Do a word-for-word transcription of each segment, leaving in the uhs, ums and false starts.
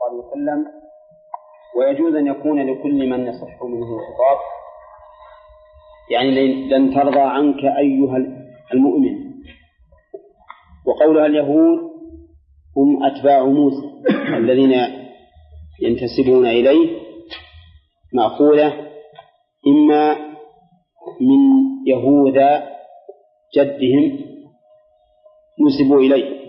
عليه وسلم، ويجوز أن يكون لكل من يصح منه الخطاب، يعني لن ترضى عنك أيها المؤمن. وقولها اليهود هم أتباع موسى الذين ينتسبون إليه مأخوذة إما من يهوذا جدهم نسبوا إليه،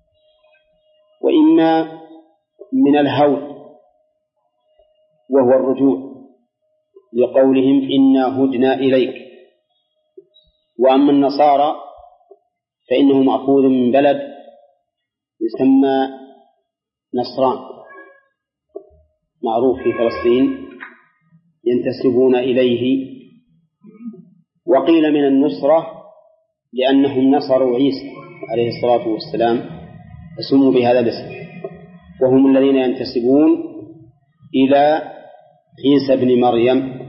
وإما من الهود وهو الرجوع لقولهم إنا هدنا إليك. وأما النصارى فإنه مأخوذ من بلد يسمى نصران معروف في فلسطين ينتسبون إليه. وقيل من النصرة لأنهم نصروا عيسى عليه الصلاة والسلام فسموا بهذا الاسم، وهم الذين ينتسبون إلى عيسى بن مريم.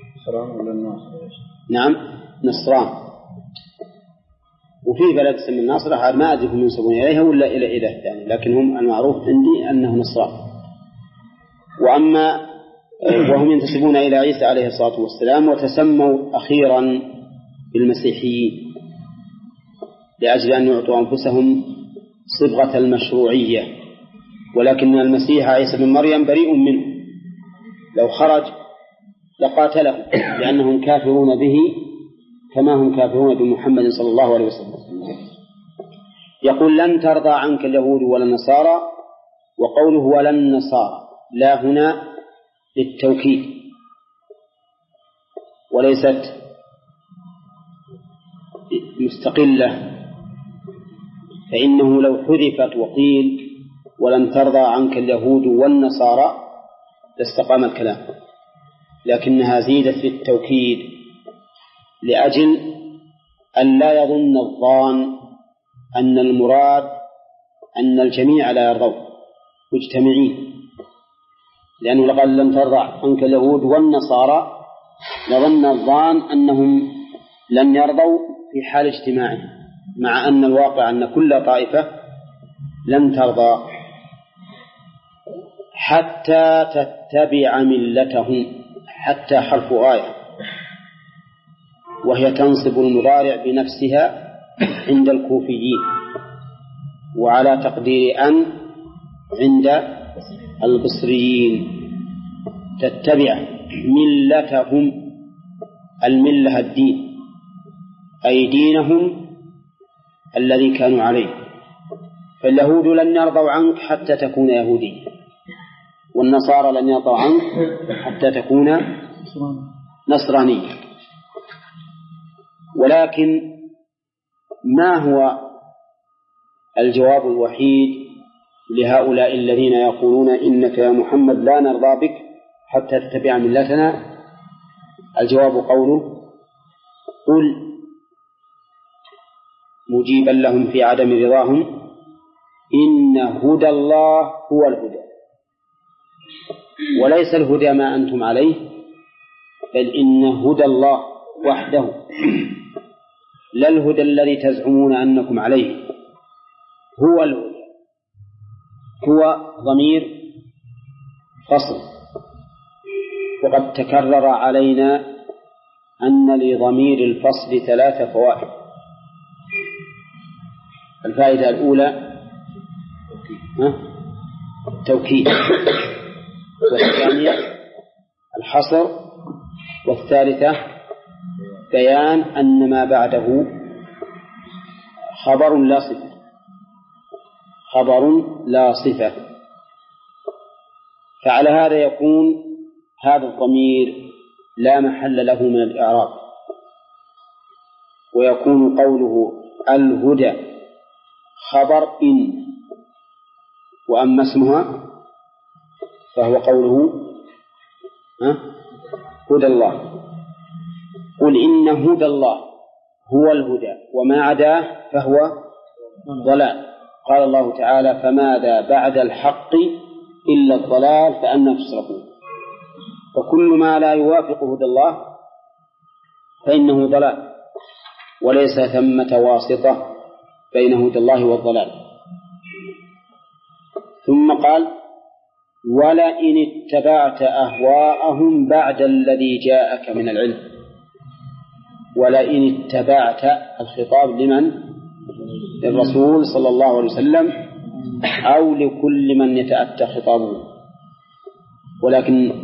نعم نصران. وفي بلد اسم الناصرة ما أدري هم ينسبون إليها ولا إلى إله الثاني، لكن هم المعروف عندي أنه نصران. وأما وهم ينتسبون إلى عيسى عليه الصلاة والسلام، وتسموا أخيرا بالمسيحيين لأجل أن يعطوا أنفسهم صبغة المشروعية، ولكن المسيح عيسى بن مريم بريء منه، لو خرج لقاتله لأنهم كافرون به كما هم كافرون بمحمد صلى الله عليه وسلم. يقول لن ترضى عنك اليهود ولا النصارى، وقوله ولا النصارى لا هنا للتوكيد وليست مستقلة، فإنه لو حذفت وقيل ولن ترضى عنك اليهود والنصارى لاستقام الكلام، لكنها زيدت للتوكيد لأجل أن لا يظن الظان أن المراد أن الجميع لا يرضون مجتمعين، لأنه لقد لن ترضى عنك اليهود والنصارى لظن الظان أنهم لن يرضوا في حال اجتماعهم، مع أن الواقع أن كل طائفة لن ترضى حتى تتبع ملتهم. حتى حرف آية، وهي تنصب المضارع بنفسها عند الكوفيين، وعلى تقدير أن عند البصريين. تتبع ملتهم، الملة الدين، أي دينهم الذي كانوا عليه. فاليهود لن يرضوا عنك حتى تكون يهودي، والنصارى لن يرضوا عنك حتى تكون نصراني. ولكن ما هو الجواب الوحيد لهؤلاء الذين يقولون إنك يا محمد لا نرضى بك حتى تتبع ملتنا؟ الجواب قوله قل مجيبا لهم في عدم رضاهم إن هدى الله هو الهدى، وليس الهدى ما أنتم عليه، بل إن هدى الله وحده، لا الهدى الذي تزعمون أنكم عليه، هو الهدى. هو ضمير فصل، وقد تكرر علينا أن لضمير الفصل ثلاث فوائد. الفائدة الأولى التوكيد، والثانية الحصر، والثالثة بيان أن ما بعده خبر لا صفة خبر لا صفة فعلى هذا يكون هذا الضمير لا محل له من الإعراب، ويكون قوله الهدى خبر إن، وأما اسمها فهو قوله هدى الله. قل إن هدى الله هو الهدى وما عداه فهو ضلال. قال الله تعالى فماذا بعد الحق إلا الضلال فأنى تصرفون. فكل ما لا يوافق هدى الله فإنه ضلال، وليس ثمة واسطة بين هدى الله والضلال. ثم قال ولئن اتبعت أهواءهم بعد الذي جاءك من العلم. ولئن اتبعت الخطاب لمن؟ للرسول صلى الله عليه وسلم أو لكل من يتأتى خطابه، ولكن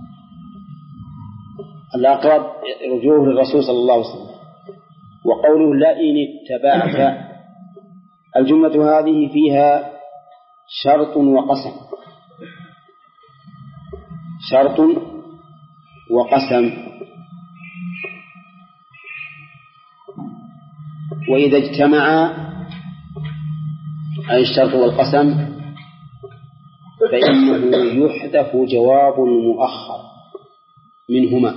الأقرب رجوع للرسول صلى الله عليه وسلم. وقوله لئن اتبعت، الجملة هذه فيها شرط وقسم، شرط وقسم، وإذا اجتمعا أي الشرط والقسم فإنه يحذف جواب المؤخر منهما.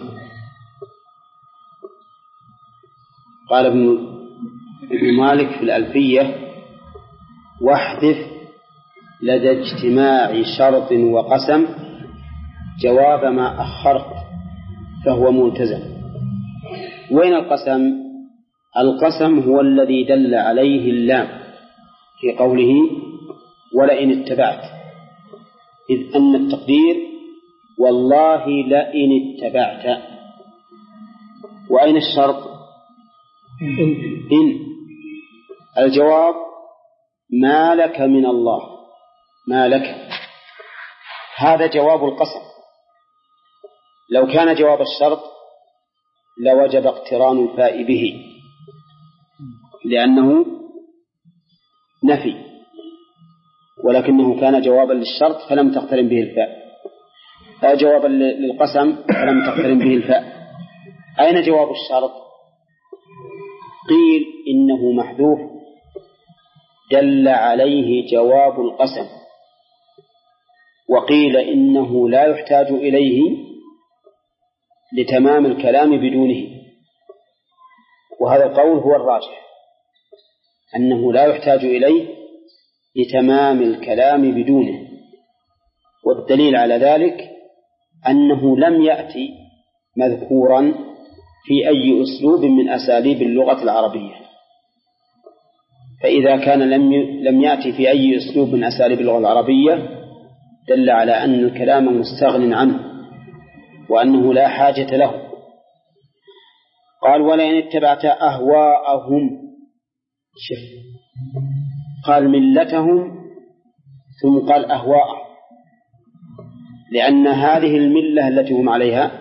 قال ابن مالك في الألفية: واحذف لدى اجتماع شرط وقسم جواب ما أخرت فهو ملتزم. وين القسم؟ القسم هو الذي دل عليه اللام في قوله ولئن اتبعت، إذ أن التقدير والله لئن اتبعت. وأين الشرط؟ إن. الجواب ما لك من الله، ما لك، هذا جواب القسم. لو كان جواب الشرط لوجب اقتران الفاء به لأنه نفي، ولكنه كان جوابا للشرط فلم تقترن به الفاء، أو جوابا للقسم فلم تقترن به الفاء. أين جواب الشرط؟ قيل إنه محذوف دل عليه جواب القسم، وقيل إنه لا يحتاج إليه لتمام الكلام بدونه، وهذا القول هو الراجح، أنه لا يحتاج إليه لتمام الكلام بدونه. والدليل على ذلك أنه لم يأتي مذكورا في أي أسلوب من أساليب اللغة العربية، فإذا كان لم لم يأتي في أي أسلوب من أساليب اللغة العربية دل على أن الكلام مستغن عنه وأنه لا حاجة له. قال ولئن اتبعت أهواءهم، شف قال ملتهم ثم قال أهواءهم، لأن هذه الملة التي هم عليها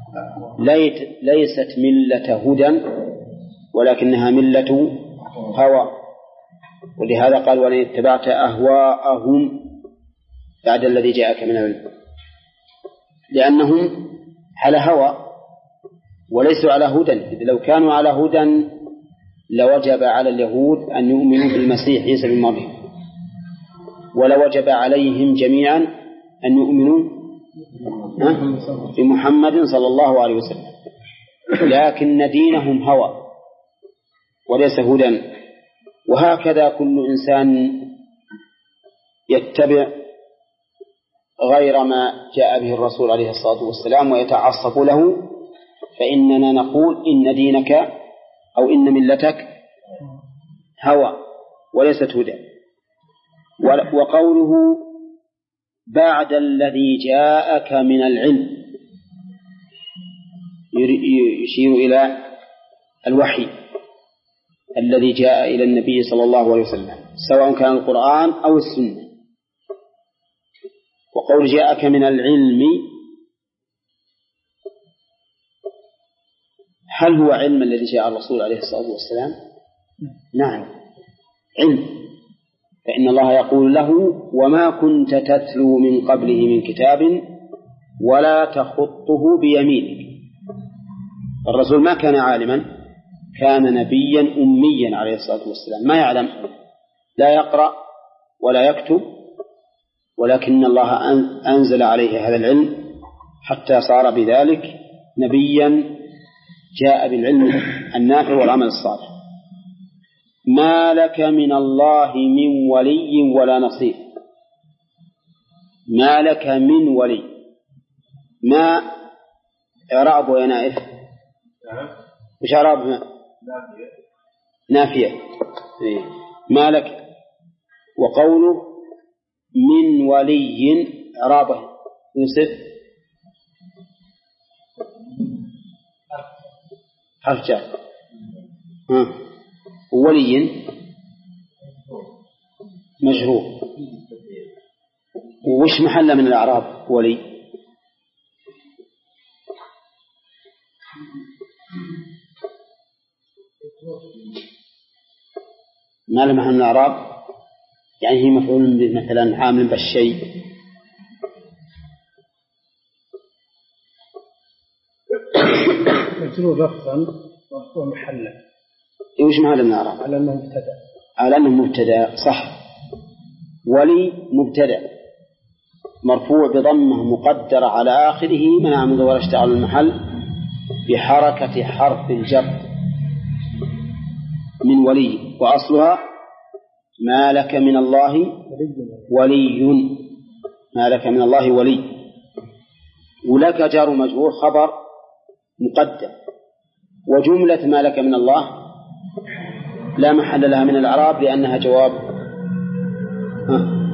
ليست ملة هدى ولكنها ملة هوى، ولهذا قال ولئن اتبعت أهواءهم بعد الذي جاءك من العلم، لأنهم على هوى وليسوا على هدى. إذ لو كانوا على هدى لوجب على اليهود أن يؤمنوا بالمسيح عيسى بن مريم، ولوجب عليهم جميعا أن يؤمنوا بمحمد صلى الله عليه وسلم، لكن دينهم هوى وليس هدى. وهكذا كل إنسان يتبع غير ما جاء به الرسول عليه الصلاة والسلام ويتعصب له، فإننا نقول إن دينك أو إن ملتك هوى وليست هدى. وقوله بعد الذي جاءك من العلم يشير إلى الوحي الذي جاء إلى النبي صلى الله عليه وسلم سواء كان القرآن أو السنة. وقول جاءك من العلم، هل هو علم الذي جاء الرسول عليه الصلاة والسلام؟ نعم علم، فإن الله يقول له وما كنت تتلو من قبله من كتاب ولا تخطه بيمينك. الرسول ما كان عالما، كان نبيا أميا عليه الصلاة والسلام، ما يعلم، لا يقرأ ولا يكتب، ولكن الله أنزل عليه هذا العلم حتى صار بذلك نبيا جاء بالعلم النافع والعمل الصالح. ما لك من الله من ولي ولا نصير. ما لك من ولي، ما إعرابه يا نائف؟ وش إعرابه؟ نافية. ما لك. وقوله من ولي إعرابه يوسف؟ حرف جر. ها ولي مجرور. وش محل من الإعراب ولي؟ ما له محل من الإعراب، يعني هي مفعول مثلا عامل بالشيء. مجرور لفظا ومحلا. وش محل من الإعراب؟ على أنه مبتدأ. على أنه مبتدأ صح. ولي مبتدأ مرفوع بضمه مقدر على آخره منع من ظهور اشتغال المحل بحركة حرف الجر من ولي، وأصلها ما لك من الله ولي. ما لك من الله ولي. ولك جار مجرور خبر مقدم. وجملة ما لك من الله لا محل لها من الإعراب لأنها جواب ها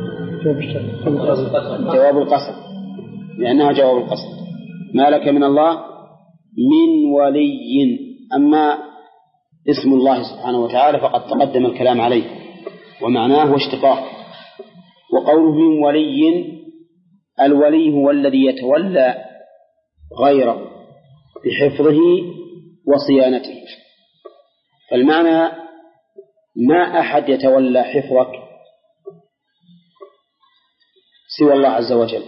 جواب القسم، لأنها جواب القسم. ما لك من الله من ولي. أما اسم الله سبحانه وتعالى فقد تقدم الكلام عليه ومعناه اشتقاق. وقوله من ولي، الولي هو الذي يتولى غيره بحفظه وصيانته. فالمعنى ما أحد يتولى حفظك سوى الله عز وجل،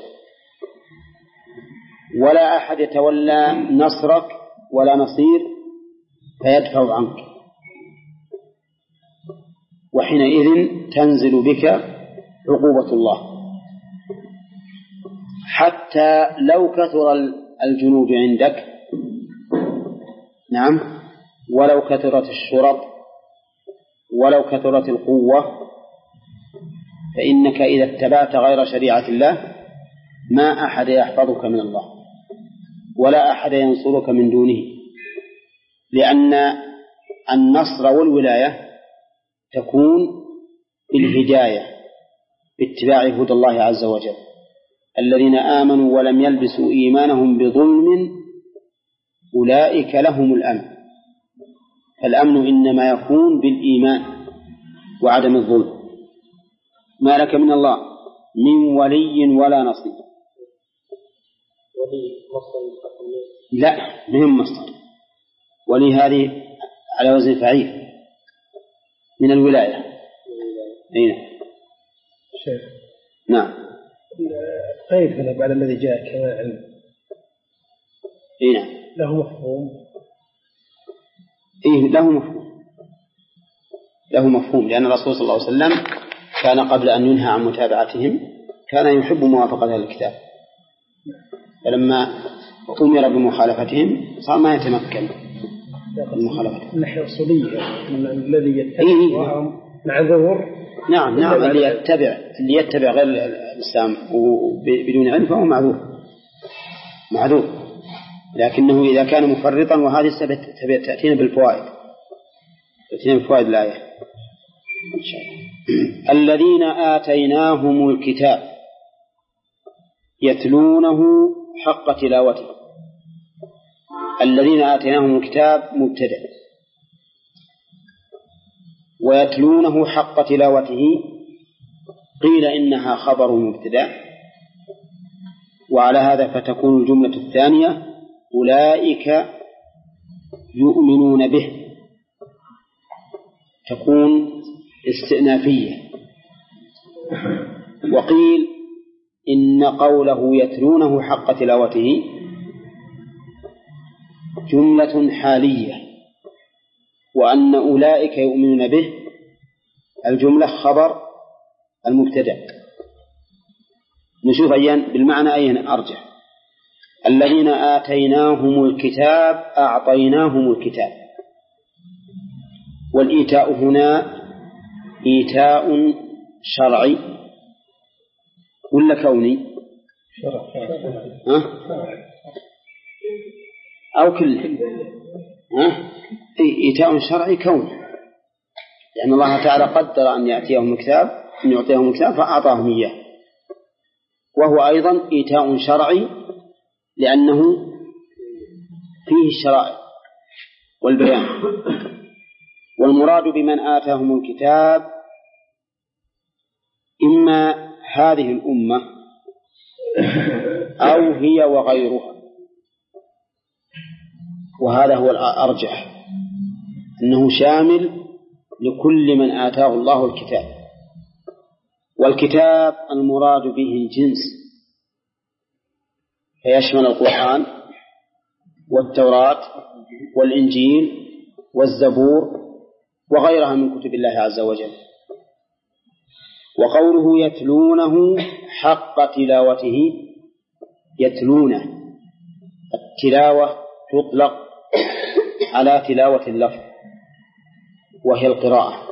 ولا أحد يتولى نصرك ولا نصير فيدفع عنك، وحينئذ تنزل بك عقوبة الله. حتى لو كثر الجنود عندك، نعم، ولو كثرت الشرط، ولو كثرت القوة، فإنك إذا اتبعت غير شريعة الله ما أحد يحفظك من الله ولا أحد ينصرك من دونه، لأن النصر والولاية تكون بالهداية باتباع هدى الله عز وجل. الذين آمنوا ولم يلبسوا إيمانهم بظلم أولئك لهم الأمن. فالأمن إنما يكون بالإيمان وعدم الظلم. ما لك من الله من ولي ولا نصير. لا مهم مصدر ولي، هذه على وزن فعيل من الولاية. أين شيخ؟ نعم. قيد هنا بعد الذي جاء كما علم. أين له مفهوم؟ إيه له مفهوم، له مفهوم، لأن الرسول صلى الله عليه وسلم كان قبل أن ينهى عن متابعتهم كان يحب موافقة أهل الكتاب، فلما أمر بمخالفتهم صار ما يتمكن من مخالفتهم. من ناحية أصولية من الذي يتبع معذور. نعم نعم، اللي يتبع اللي يتبع غير الإسلام وبدون علم فهو معذور معذور، لكنه إذا كان مفرطا، وهذه السبب تأتينا بالفوائد تأتينا بالفوائد الآية إن شاء الله. الذين آتيناهم الكتاب يتلونه حق تلاوته. الذين آتيناهم الكتاب مبتدأ، ويتلونه حق تلاوته قيل إنها خبر مبتدأ، وعلى هذا فتكون الجملة الثانية أولئك يؤمنون به، تكون استئنافية. وقيل إن قوله يتلونه حق تلاوته جملة حالية، وأن أولئك يؤمنون به الجملة خبر المبتدأ. نشوف أيان بالمعنى أين أرجح. الذين آتيناهم الكتاب أعطيناهم الكتاب، والإيتاء هنا إيتاء شرعي ولا كوني؟ أه؟ أو كله؟ أه؟ إيتاء شرعي كوني، لأن الله تعالى قدر أن يأتيهم الكتاب، أن يعطيهم الكتاب فأعطاهم إياه. وهو أيضا إيتاء شرعي لأنه فيه الشرائع والبيان. والمراد بمن آتاهم الكتاب إما هذه الأمة أو هي وغيرها، وهذا هو الأرجح أنه شامل لكل من آتاه الله الكتاب. والكتاب المراد به الجنس، فيشمل القرآن والتوراة والإنجيل والزبور وغيرها من كتب الله عز وجل. وقوله يتلونه حق تلاوته، يتلونه، التلاوة تطلق على تلاوة اللفظ وهي القراءة،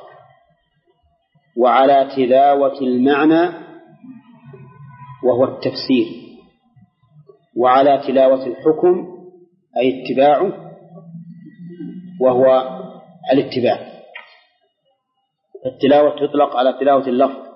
وعلى تلاوة المعنى وهو التفسير، وعلى تلاوة الحكم أي اتباعه وهو الاتباع. التلاوة تطلق على تلاوة اللفظ،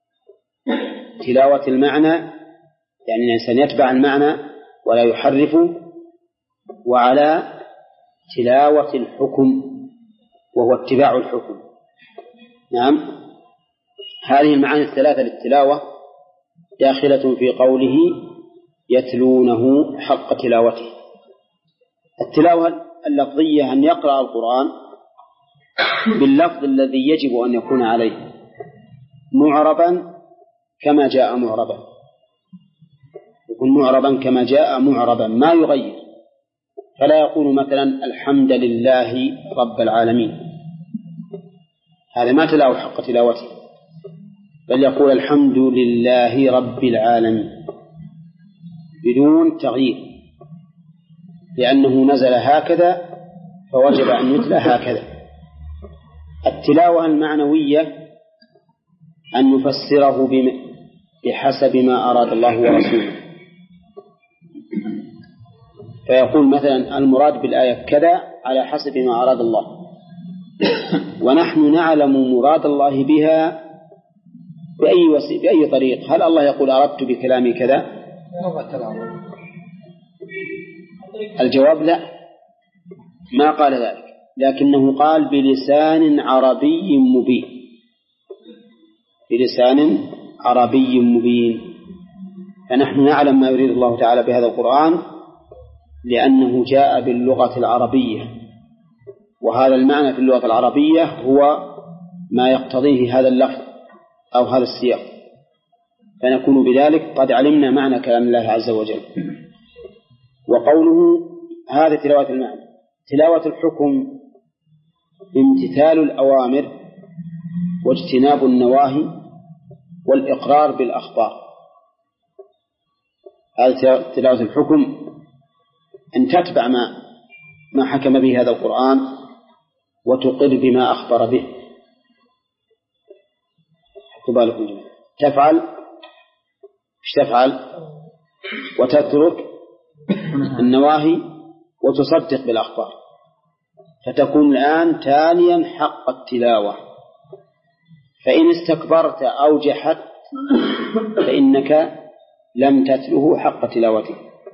تلاوة المعنى يعني الإنسان يتبع المعنى ولا يحرفه، وعلى تلاوة الحكم وهو اتباع الحكم. نعم، هذه المعاني الثلاثة للتلاوة داخلة في قوله يتلونه حق تلاوته. التلاوة اللفظية أن يقرأ القرآن باللفظ الذي يجب أن يكون عليه معربا كما جاء معربا، يكون معربا كما جاء معربا ما يغير، فلا يقول مثلا الحمد لله رب العالمين، هذا ما تلاوة حق تلاوته، بل يقول الحمد لله رب العالمين بدون تغيير، لأنه نزل هكذا فوجب أن يتلى هكذا. التلاوة المعنوية أن يفسره بحسب ما أراد الله ورسوله، فيقول مثلا المراد بالآية كذا على حسب ما أراد الله، ونحن نعلم مراد الله بها بأي, وسي... بأي طريق. هل الله يقول أردت بكلامي كذا؟ الجواب لا، ما قال ذلك، لكنه قال بلسان عربي مبين، بلسان عربي مبين. فنحن نعلم ما يريد الله تعالى بهذا القرآن لأنه جاء باللغة العربية، وهذا المعنى في اللغة العربية هو ما يقتضيه هذا اللفظ أو هذا السياق، فنكون بذلك قد علمنا معنى كلام الله عز وجل. وقوله هذا تلاوة المعنى. تلاوة الحكم امتثال الأوامر واجتناب النواهي والإقرار بالأخبار، هذا تلاوة الحكم، أن تتبع ما ما حكم به هذا القرآن وتقر بما أخبر به. تبالغ تفعل ايش تفعل وتترك النواهي وتصدق بالأخبار، فتكون الآن تاليا حق التلاوة. فإن استكبرت أو جحدت فإنك لم تتله حق تلاوته.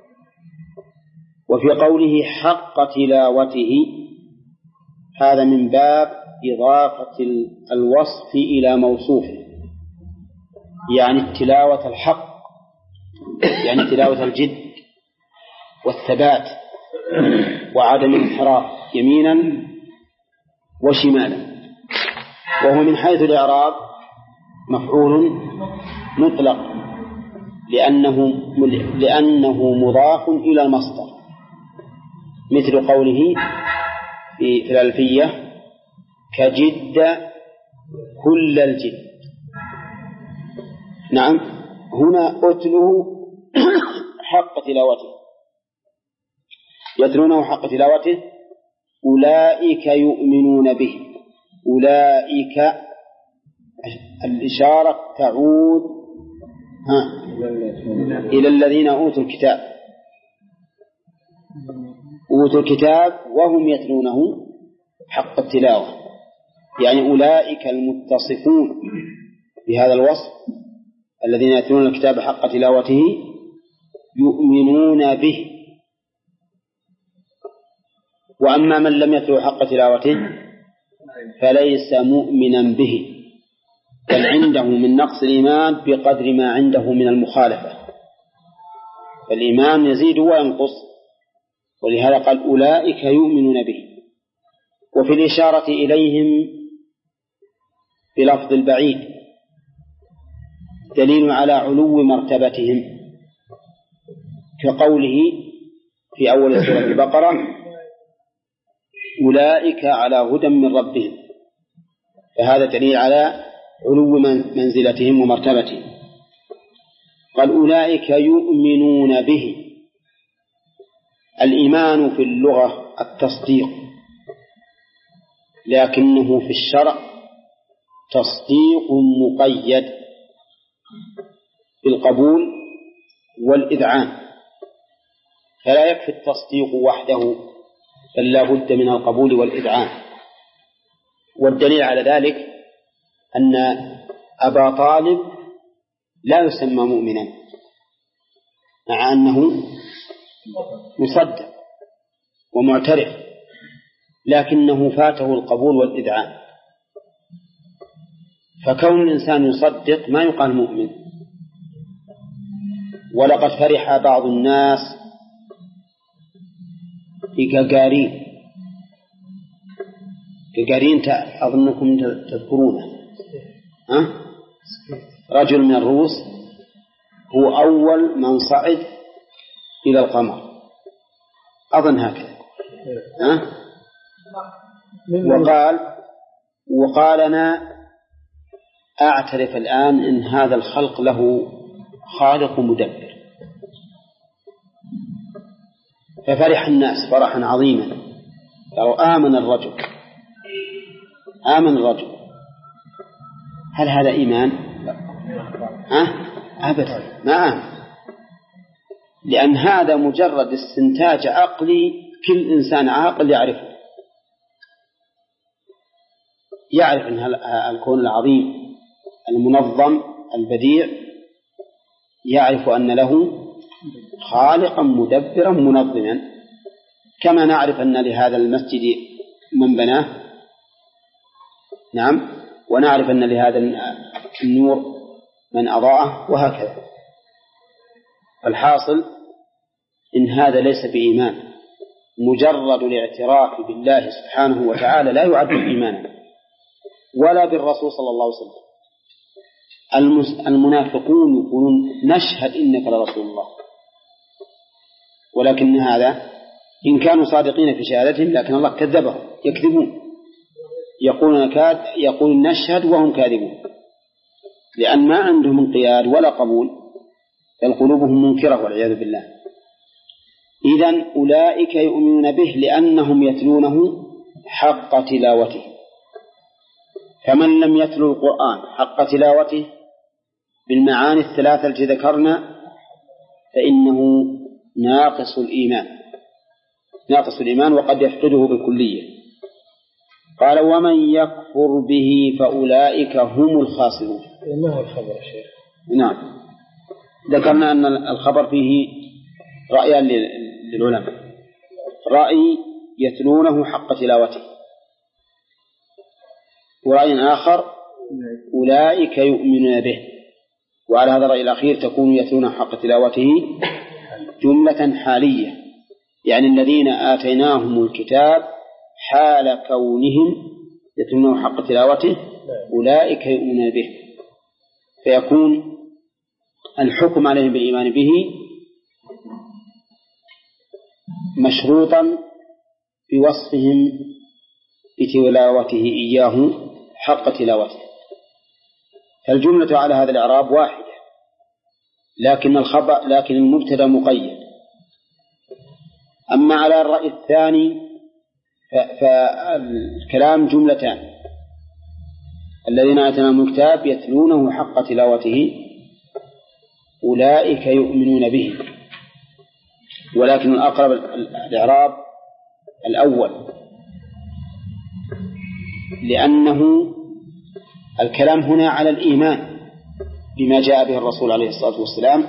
وفي قوله حق تلاوته هذا من باب إضافة الوصف إلى موصوفه، يعني التلاوة الحق، يعني تلاوة الجد والثبات وعدم الانحراف يمينا وشمالا. وهو من حيث الإعراب مفعول مطلق لأنه, لأنه مضاف إلى المصدر، مثل قوله في الألفية كجد كل الجد. نعم، هنا أتله حق تلاوته، يتلونه حق تلاوته. أولئك يؤمنون به، أولئك الإشارة تعود ها إلى الذين أوتوا الكتاب، أوتوا الكتاب وهم يتلونه حق التلاوة، يعني أولئك المتصفون بهذا الوصف الذين يتلون الكتاب حق تلاوته يؤمنون به. وأما من لم يتلو حق تلاوته فليس مؤمنا به، بل عنده من نقص الإيمان بقدر ما عنده من المخالفة، فالإيمان يزيد وينقص. ولهذا قال أولئك يؤمنون به. وفي الإشارة إليهم بلفظ البعيد دليل على علو مرتبتهم، كقوله في أول سورة البقرة أولئك على هدى من ربهم، فهذا دليل على علو منزلتهم ومرتبتهم. قال أولئك يؤمنون به. الإيمان في اللغة التصديق، لكنه في الشرع تصديق مقيد بالقبول والإذعان، فلا يكفي التصديق وحده، بل لا بد من القبول والإذعان. والدليل على ذلك أن أبا طالب لا يسمى مؤمنا مع أنه مصدق ومعترف، لكنه فاته القبول والإذعان. فكون الإنسان يصدق ما يقال مؤمن. ولقد فرح بعض الناس بجاجارين، جاجارين أظنكم تذكرونه، أه؟ رجل من الروس هو أول من صعد إلى القمر، أظن هكذا، أه؟ وقال وقال أنا أعترف الآن إن هذا الخلق له خالق مدبر. ففرح الناس فرحا عظيما، لو آمن الرجل آمن الرجل هل هذا إيمان؟ أه؟ أبدا ما آمن، لأن هذا مجرد استنتاج عقلي كل إنسان عاقل يعرفه، يعرف أن الكون العظيم المنظم البديع يعرف أن له خالقا مدبرا منظما، كما نعرف أن لهذا المسجد من بناه، نعم، ونعرف أن لهذا النور من أضاءه، وهكذا. الحاصل إن هذا ليس بإيمان، مجرد الاعتراف بالله سبحانه وتعالى لا يعد إيمانا، ولا بالرسول صلى الله عليه وسلم. المنافقون يقولون نشهد إنك لرسول الله، ولكن هذا إن كانوا صادقين في شهادتهم لكن الله كذبهم، يكذبون، يقولون كاد يقول نشهد وهم كاذبون، لأن ما عندهم انقياد ولا قبول، بل قلوبهم منكرة والعياذ بالله. إذن أولئك يؤمنون به لأنهم يتلونه حق تلاوته. فمن لم يتلو القرآن حق تلاوته بالمعاني الثلاثة التي ذكرنا فإنه ناقص الإيمان، ناقص الإيمان وقد يفقده بالكلية. قال ومن يكفر به فأولئك هم الخاسرون. ما هو الخبر شيخ؟ نعم، ذكرنا أن الخبر فيه رأيان للعلماء، رأي يتلونه حق تلاوته، ورأي آخر أولئك يؤمنون به. وعلى هذا الرأي الأخير تكون يتلون حق تلاوته جملة حالية، يعني الذين آتيناهم الكتاب حال كونهم يتلونه حق تلاوته أولئك يؤمنون به، فيكون الحكم عليهم بالإيمان به مشروطا بوصفهم بتلاوته إياه حق تلاوته. فالجملة على هذا الإعراب واحدة، لكن الخبر لكن المبتدأ مقيد. أما على الرأي الثاني فالكلام جملتان، الذين آتيناهم الكتاب يتلونه حق تلاوته أولئك يؤمنون به، ولكن الأقرب الإعراب الأول، لأنه الكلام هنا على الإيمان بما جاء به الرسول عليه الصلاة والسلام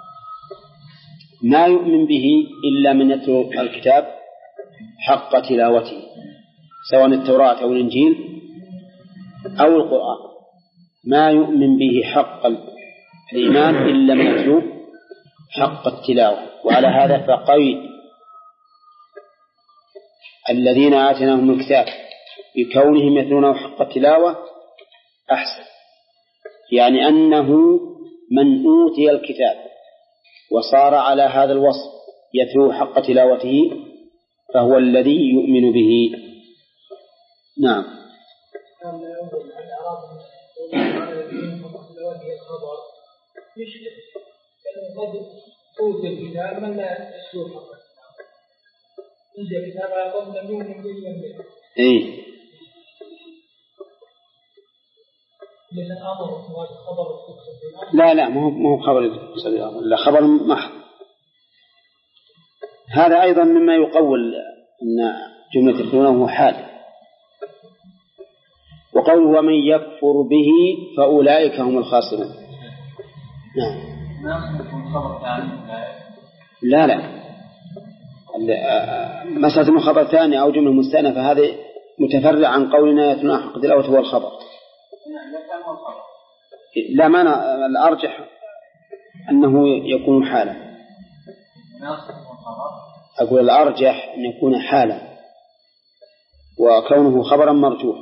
ما يؤمن به إلا من يتلو الكتاب حق تلاوته، سواء التوراة أو الإنجيل أو القرآن، ما يؤمن به حق الإيمان إلا من يتلو حق التلاوة. وعلى هذا فقيد الذين آتيناهم الكتاب بكونهم يتلونه حق التلاوة أحسن، يعني أنه من أوتي الكتاب وصار على هذا الوصف يتلو حق تلاوته فهو الذي يؤمن به. نعم. إيه. لا لا مو مو خبر لا خبر محض. هذا أيضا مما يقول أن جملة يتلونه حال. وقوله ومن يكفر به فأولئك هم الخاسرون. نعم. لا لا مسألة من خبر ثاني أو جملة مستأنفة هذه متفرع عن قولنا يتلون حق تلاوته هو الخبر. لا معنى الأرجح أنه يكون حالا. أقول الأرجح أن يكون حالا وكونه خبرا مرجوح.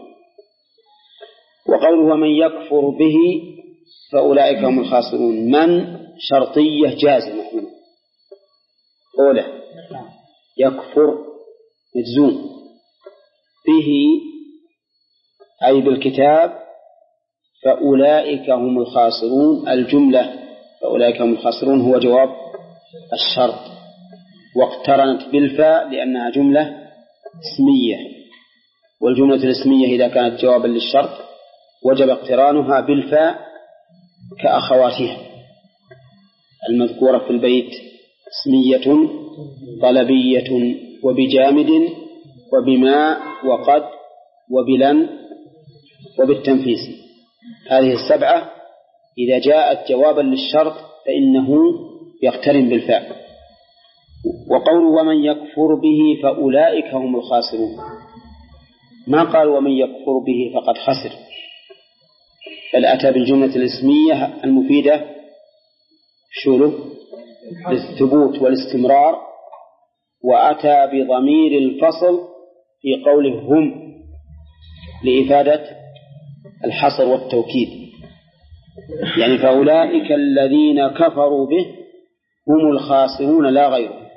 وقوله ومن يكفر به فأولئك هم الخاسرون من شرطية جازمة هنا. أولى يكفر مجزوم به أي بالكتاب فأولئك هم الخاسرون. الجملة فأولئك هم الخاسرون هو جواب الشرط واقترنت بالفاء لأنها جملة اسمية، والجملة الاسمية إذا كانت جوابا للشرط وجب اقترانها بالفاء كأخواتها المذكورة في البيت اسمية طلبية وبجامد وبما وقد وبلن وبالتنفيس. هذه السبعة إذا جاءت جوابا للشرط فإنه يقترن بالفاء. وقول ومن يكفر به فأولئك هم الخاسرون ما قال ومن يكفر به فقد خسر، بل أتى بالجملة الاسمية المفيدة شو للثبوت والاستمرار، وأتى بضمير الفصل في قوله هم لإفادة الحصر والتوكيد، يعني فأولئك الذين كفروا به هم الخاسرون لا غيرهم.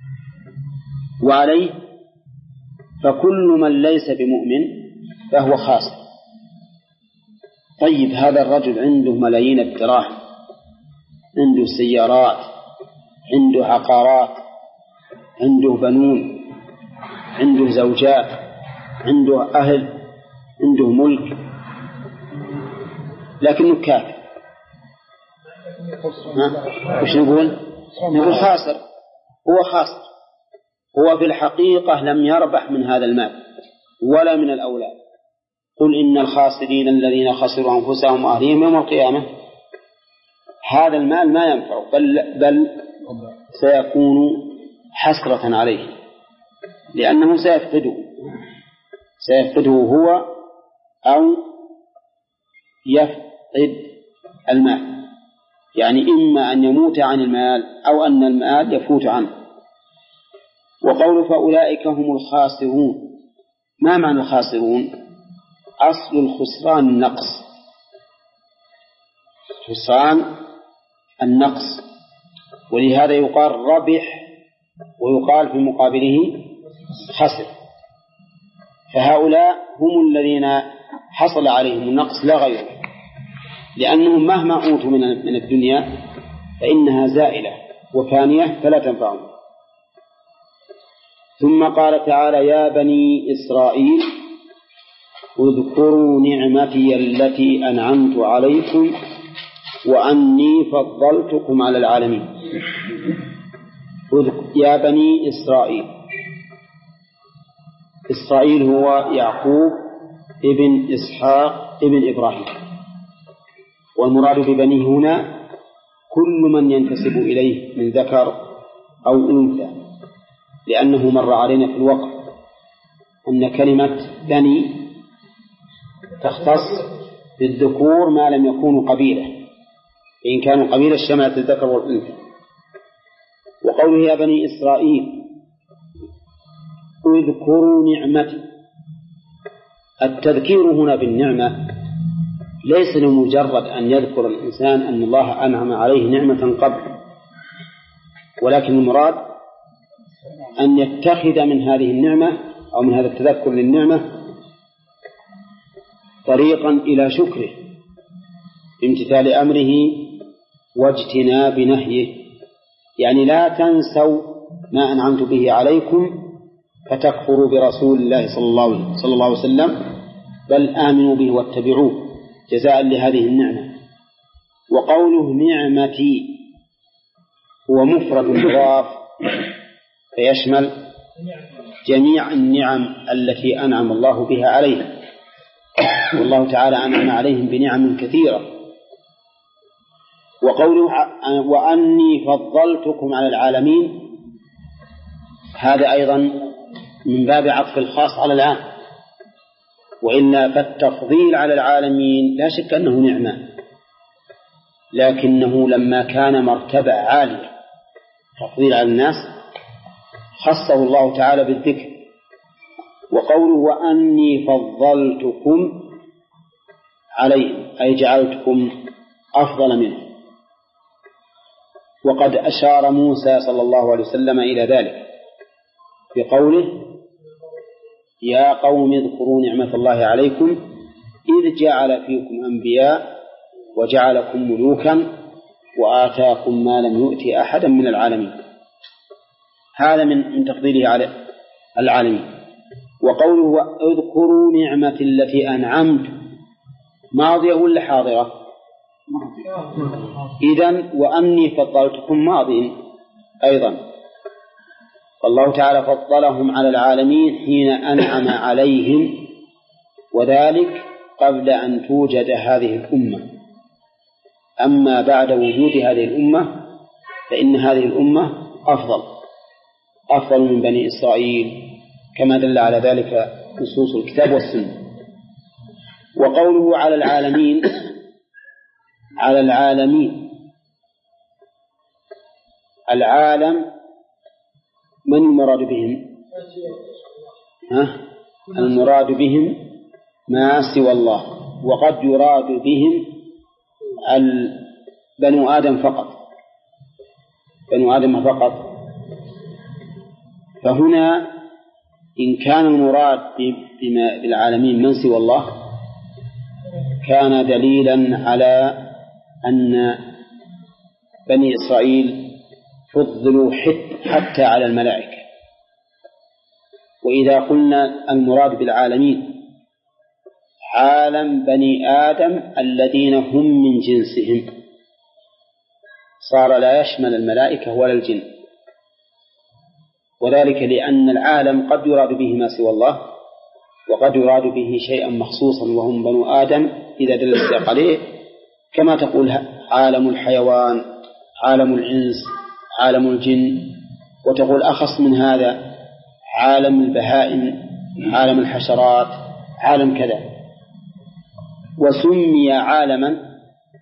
وعليه فكل من ليس بمؤمن فهو خاسر. طيب هذا الرجل عنده ملايين الدراهم، عنده سيارات، عنده عقارات، عنده بنون، عنده زوجات، عنده أهل، عنده ملك، لكنه كافر. وش نقول؟ نقول خاسر. هو خاسر، هو في الحقيقة لم يربح من هذا المال ولا من الأولاد. قل إن الخاسرين الذين خسروا أنفسهم وأهليهم يوم القيامة. هذا المال ما ينفع بل, بل سيكون حسرة عليه لأنه سيفقده سيفقده هو أو يفقد المال، يعني إما أن يموت عن المال أو أن المال يفوت عنه. وقول فأولئك هم الخاسرون ما معنى الخاسرون؟ أصل الخسران النقص، خسران النقص، ولهذا يقال ربح ويقال في مقابله خسر. فهؤلاء هم الذين حصل عليهم النقص لا غيره، لأنهم مهما أوتوا من الدنيا فإنها زائلة وفانية فلا تنفعهم. ثم قال تعالى يا بني إسرائيل اذكروا نعمتي التي أنعمت عليكم وأني فضلتكم على العالمين. يا بني إسرائيل، إسرائيل هو يعقوب ابن إسحاق ابن إبراهيم، والمراد ببنيه هنا كل من ينتسب إليه من ذكر أو أنثى، لأنه مر علينا في الوقت أن كلمة بني تختص بالذكور ما لم يكونوا قبيلة، إن كانوا قبيلة شملت الذكر والأنثى. وقوله يا بني إسرائيل اذكروا نعمتي، التذكير هنا بالنعمة ليس لمجرد أن يذكر الإنسان أن الله أنعم عليه نعمة قبل، ولكن المراد أن يتخذ من هذه النعمة أو من هذا التذكر للنعمة طريقا إلى شكره بامتثال أمره واجتناب نهيه، يعني لا تنسوا ما أنعمت به عليكم فتكفروا برسول الله صلى الله عليه وسلم، بل آمنوا به واتبعوه جزاء لهذه النعمة. وقوله نعمتي هو مفرد مضاف فيشمل جميع النعم التي أنعم الله بها عليهم، والله تعالى أنعم عليهم بنعم كثيرة. وقوله وأني فضلتكم على العالمين، هذا أيضا من باب عطف الخاص على العام، وإلا فالتفضيل على العالمين لا شك أنه نعمة، لكنه لما كان مرتبة عالية تفضيل على الناس خصه الله تعالى بالذكر. وقوله وأني فضلتكم عليهم أي جعلتكم أفضل منه، وقد أشار موسى صلى الله عليه وسلم إلى ذلك بقوله يا قوم اذكروا نعمة الله عليكم إذ جعل فيكم أنبياء وجعلكم ملوكا وآتاكم ما لم يؤت أحدا من العالمين، هذا من من تفضيله على العالمين. وقوله اذكروا نعمة التي أنعمت ماضية ولا حاضرة؟ إذن وأني فضلتكم ماضي أيضا، فالله تعالى فضلهم على العالمين حين أنعم عليهم، وذلك قبل أن توجد هذه الأمة. أما بعد وجود هذه الأمة فإن هذه الأمة أفضل أفضل من بني إسرائيل كما دل على ذلك نصوص الكتاب والسنة. وقوله على العالمين على العالمين العالم من المراد بهم؟ ها؟ المراد بهم ما سوى الله، وقد يراد بهم بنو آدم فقط بنو آدم فقط. فهنا إن كان المراد بالعالمين من سوى الله كان دليلا على أن بني إسرائيل فضلوا حتى على الملائكة. وإذا قلنا المراد بالعالمين عالم بني آدم الذين هم من جنسهم صار لا يشمل الملائكة ولا الجن، وذلك لأن العالم قد يراد به ما سوى الله وقد يراد به شيئا مخصوصا وهم بنو آدم إذا دل السياق عليه، كما تقول عالم الحيوان عالم الإنس عالم الجن، وتقول أخص من هذا عالم البهائم عالم الحشرات عالم كذا. وسمي عالما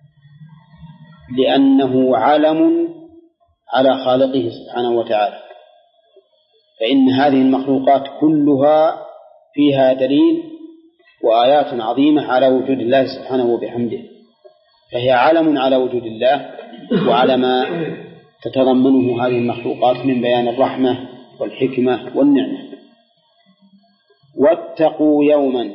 لأنه علم على خالقه سبحانه وتعالى، فإن هذه المخلوقات كلها فيها دليل وآيات عظيمة على وجود الله سبحانه وبحمده، فهي علم على وجود الله وعلى ما تتضمنه هذه المخلوقات من بيان الرحمة والحكمة والنعمة. واتقوا يوما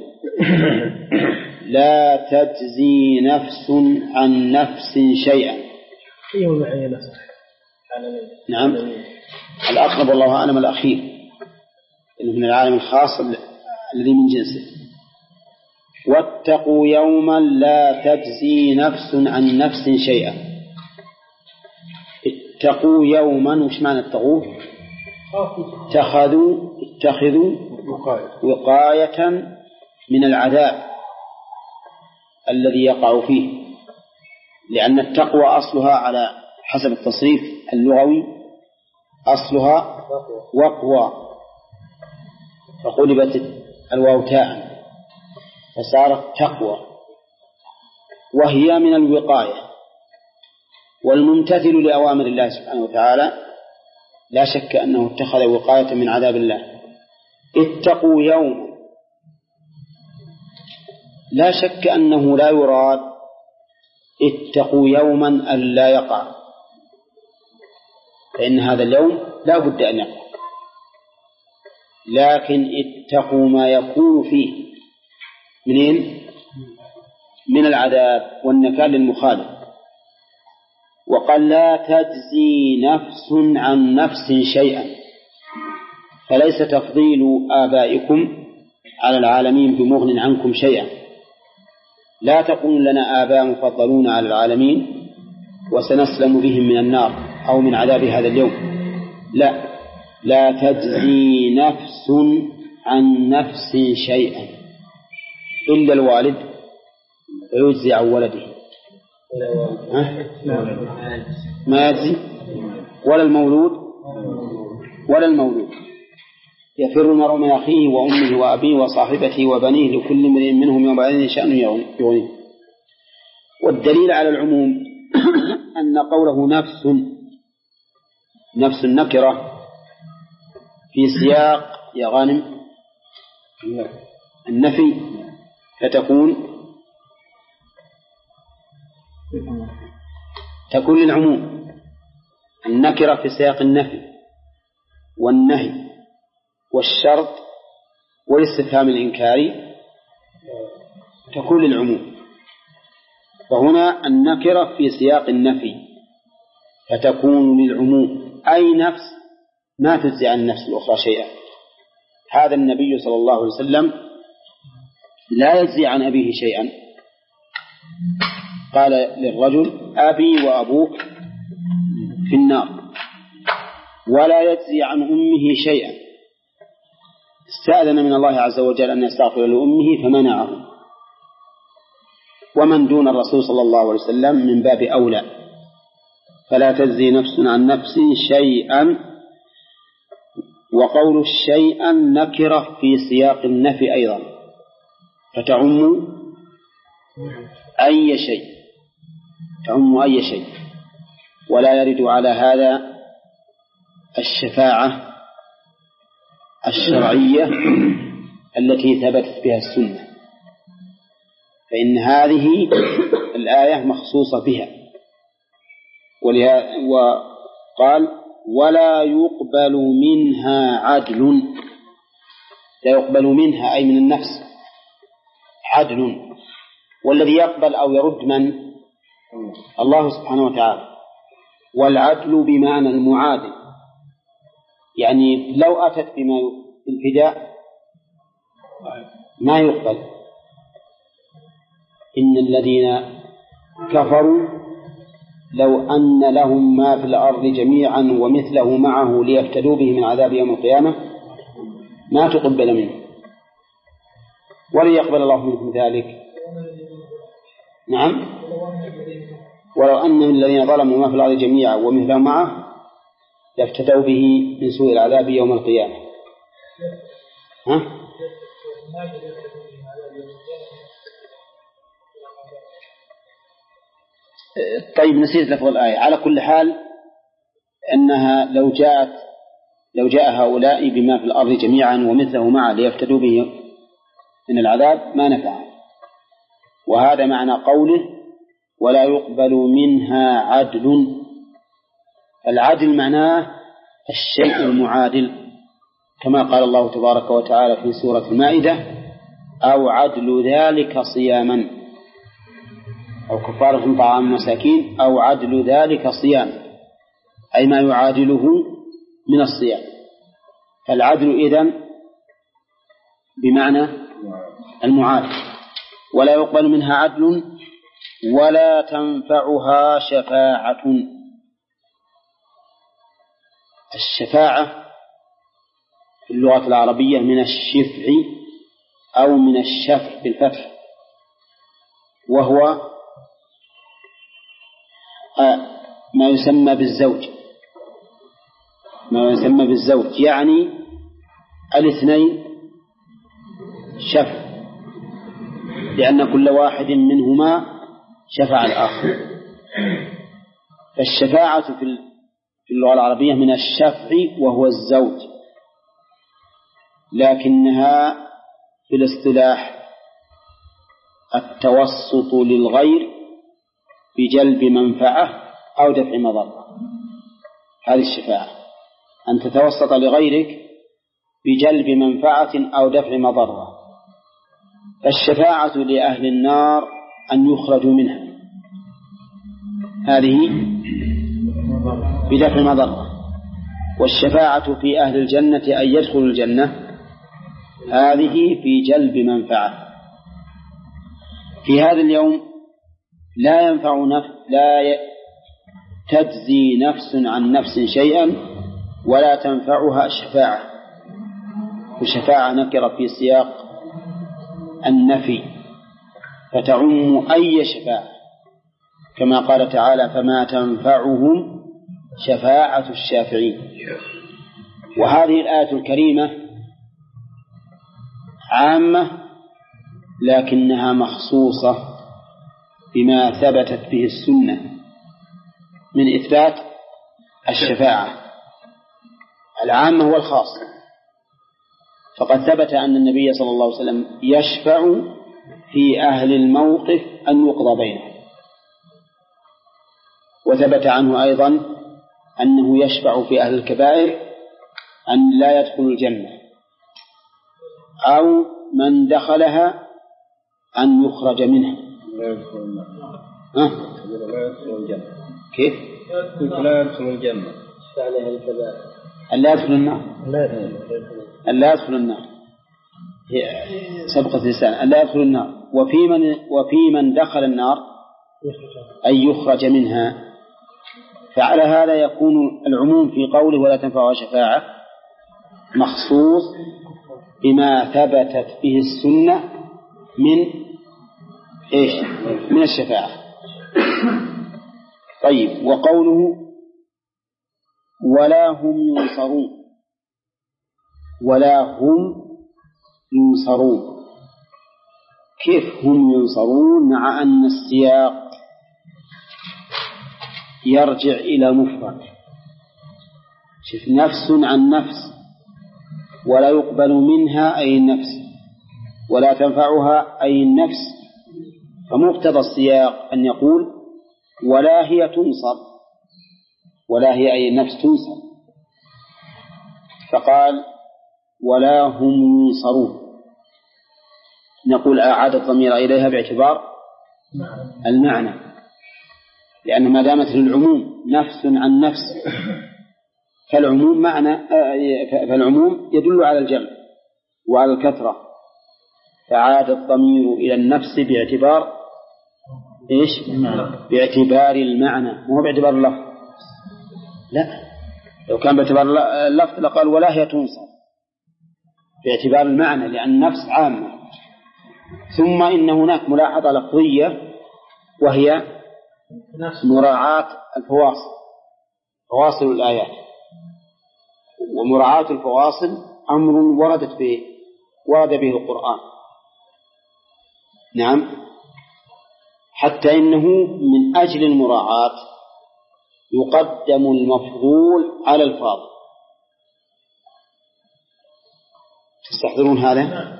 لا تجزي نفس عن نفس شيئا. يوم معين نعم الأقرب والله أعلم الأخير إنه من العالم الخاص الذي من جنسه. واتقوا يوما لا تجزي نفس عن نفس شيئا. اتقوا يوما، وش معنى اتقوه؟ اتخذوا اتخذوا وقاية من العذاب الذي يقع فيه، لأن التقوى أصلها على حسب التصريف اللغوي أصلها وقوى، فقلبت الواو تاء فصارت تقوى، وهي من الوقاية. والممتثل لأوامر الله سبحانه وتعالى لا شك أنه اتخذ وقاية من عذاب الله. اتقوا يوم، لا شك أنه لا يراد اتقوا يوما ألا يقع، فإن هذا اليوم لا بد أن يقع، لكن اتقوا ما يكون فيه منين؟ من العذاب والنكال للمخالف. وقال لا تجزي نفس عن نفس شيئا، فليس تفضيل آبائكم على العالمين بمغن عنكم شيئا. لا تقول لنا آباء مفضلون على العالمين وسنسلم بهم من النار أو من عذاب هذا اليوم، لا، لا تجزي نفس عن نفس شيئا إلا الوالد فيجزي عن ولده، ما يجزي، ولا المولود ولا المولود. يفر المرء من أخيه وأمه وأبيه وصاحبته وبنيه لكل امرئ منهم يومئذ شأن يغنيه. والدليل على العموم أن قوله نفس نفس النكرة في سياق يا غانم النفي فتكون تكون للعموم. النكرة في سياق النفي والنهي والشرط والاستفهام الإنكاري تكون للعموم، فهنا النكرة في سياق النفي فتكون للعموم، أي نفس ما تجزي عن النفس الأخرى شيئا. هذا النبي صلى الله عليه وسلم لا يجزي عن أبيه شيئا، قال للرجل أبي وأبوك في النار، ولا يجزي عن أمه شيئا، استأذن من الله عز وجل أن يستغفر لأمه فمنعه. ومن دون الرسول صلى الله عليه وسلم من باب أولى. فلا تجزي نفس عن نفس شيئا. وقول الشيئا نكرة في سياق النفي أيضا فتعم أي شيء، تعم أي شيء، ولا يرد على هذا الشفاعة الشرعية التي ثبتت بها السنة، فإن هذه الآية مخصوصة بها. وقال ولا يقبل منها عدل، لا يقبل منها أي من النفس عدل، والذي يقبل أو يرد من؟ الله سبحانه وتعالى. والعدل بمعنى المعادل، يعني لو أتت بما الفداء ما يقبل. إن الذين كفروا لو أن لهم ما في الأرض جميعا ومثله معه ليفتدوا به من عذاب يوم القيامة ما تقبل منه ولن يقبل الله منهم ذلك. نعم، ولو أن الذين ظلموا ما في الأرض جميعا ومثله معه ليفتدوا به من سوء العذاب يوم القيامة. ها؟ طيب نسيت لفظ الآية. على كل حال أنها لو جاءت لو جاء هؤلاء بما في الأرض جميعا ومثله معه ليفتدوا به من العذاب ما نفع. وهذا معنى قوله ولا يقبل منها عدل. العدل معناه الشيء المعادل، كما قال الله تبارك وتعالى في سورة المائدة أو عدل ذلك صياما أو كفارة طعام مساكين أو عدل ذلك صيام، أي ما يعادله من الصيام. فالعدل إذن بمعنى المعادل. ولا يقبل منها عدل ولا تنفعها شفاعة. الشفاعة في اللغة العربية من الشفع أو من الشفع بالفتح، وهو ما يسمى بالزوج، ما يسمى بالزوج يعني الاثنين شفع، لأن كل واحد منهما شفع الآخر. فالشفاعة في اللغة العربية من الشفع وهو الزوج، لكنها في الاصطلاح التوسط للغير بجلب منفعة أو دفع مضرة. هذه الشفاعة، أن تتوسط لغيرك بجلب منفعة أو دفع مضرة. فالشفاعة لأهل النار أن يخرجوا منها، هذه بدفع مضرة. والشفاعة في أهل الجنة أن يدخلوا الجنة، هذه في جلب منفعة. في هذا اليوم لا ينفع نفس، لا تجزي نفس عن نفس شيئا ولا تنفعها الشفاعة. والشفاعة نكرة في سياق النفي فتعم أي شفاعة، كما قال تعالى: فما تنفعهم شفاعة الشافعين. وهذه الآية الكريمة عامة لكنها مخصوصة بما ثبتت به السنة من إثبات الشفاعة. العام هو الخاص، فقد ثبت أن النبي صلى الله عليه وسلم يشفع في أهل الموقف أن يقضى بينهم، وثبت عنه أيضا أنه يشفع في أهل الكبائر أن لا يدخل الجنة، أو من دخلها أن يخرج منها. ها؟ كيف؟ لا يدخل الجنة، لا يدخل النار، لا يدخل النار سبقت لسان، لا يدخل النار. وفي من وفي من دخل النار أن يخرج منها. فعلى هذا يكون العموم في قوله ولا تنفعها شفاعة مخصوص بما ثبتت به السنة من إيش؟ من الشفاعة. طيب، وقوله ولا هم ينصرون، ولا هم ينصرون، كيف هم ينصرون مع أن السياق يرجع إلى مفرد؟ شوف، نفس عن نفس ولا يقبل منها أي النفس ولا تنفعها أي النفس، فمقتضى السياق أن يقول ولا هي تنصر، ولا هي أي النفس تنصر، فقال ولا هم ينصرون. نقول أعاد الضمير إليها باعتبار المعنى، لأن ما دامت للعموم نفس عن نفس فالعموم معنى فالعموم يدل على الجمع وعلى الكثرة، فعاد الضمير إلى النفس باعتبار إيش؟ باعتبار المعنى، مو باعتبار اللفظ. لا، لو كان باعتبار اللفظ لقال ولا هي تنصر، باعتبار المعنى لأن النفس عامة. ثم إن هناك ملاحظة لفظية وهي مراعاة الفواصل، فواصل الآيات. ومراعاة الفواصل أمر وردت به ورد به القرآن، نعم، حتى إنه من أجل المراعاة يقدم المفضول على الفاضل. تستحضرون هذا؟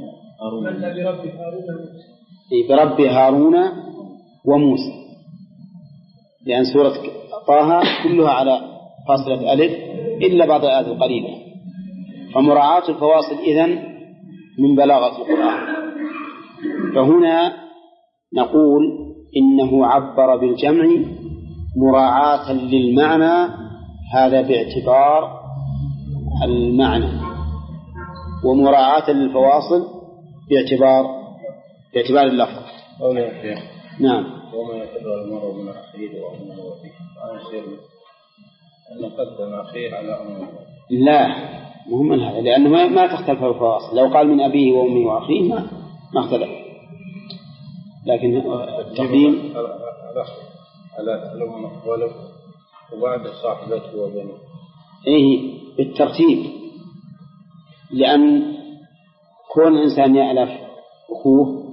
برب هارون وموسى، لأن سورة طه كلها على فاصلة ألف إلا بعض الآيات القليلة، فمراعاة الفواصل إذن من بلاغة القرآن. فهنا نقول إنه عبر بالجمع مراعاة للمعنى، هذا باعتبار المعنى، ومراعاة للفواصل باعتبار باعتبار اللفظ. نعم. وما يقدر المرء من أخيه وأمه وفيه أنا شيء أن نقدم أخيه على أمه. لا، مهم هذا، لأنه ما, ما تختلف الفواصل. لو قال من أبيه وأمه وأخيه ما ما اختلف، لكن التقديم ألا تعلم أقواله وبعد صاحبته وبنيه. إيه بالترتيب، لأن كون الإنسان يألف أخوه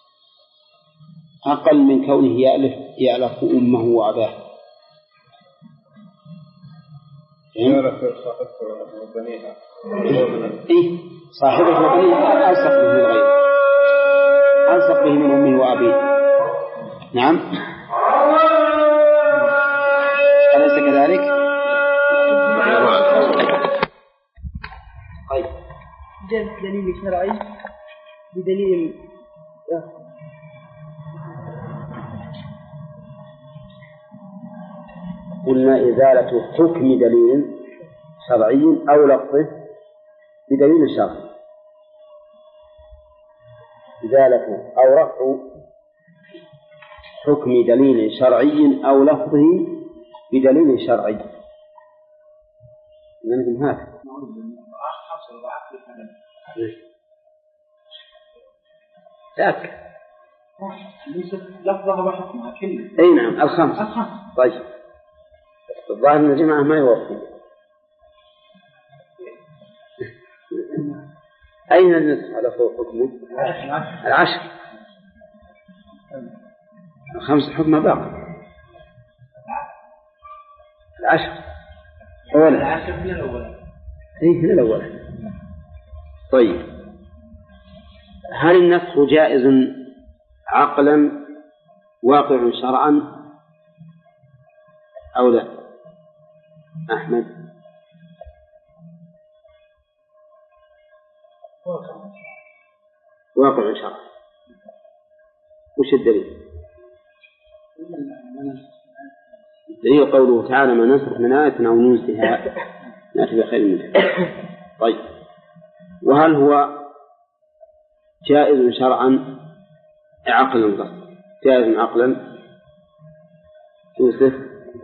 أقل من كونه يألف يألف أمه وأباه. يعرف صاحبته وبنيها. إيه صاحبته وبنيها ألصق به من غيره، ألصق به من أمه وأبيه. نعم أليس كذلك؟ طيب جاء دليل شرعي بدليل قلنا إزالة حكم دليل شرعي أو لفظه بدليل شرعي، إزالة أو رفع حكم دليل شرعي أو لفظه بدليل شرعي. نعم هذا ذاك لفظها وحكمها كله. أي نعم الخمس. طيب الظاهر أن الجماعة ما يوافقون. أين النصف على فوق حكمه؟ العشر. الخمس حكمه باقي. العشر أولا. العشر من الأول. إيه من الأول. طيب هل النسخ جائز عقلا واقع شرعا أو لا؟ أحمد واقع شرعا. وش الدليل؟ الدليل قوله تعالى ما ننسخ من آية أو ننسها نأتي بخير منها. طيب وهل هو جائز شرعا عقلا قصد جائز عقلا؟ يوسف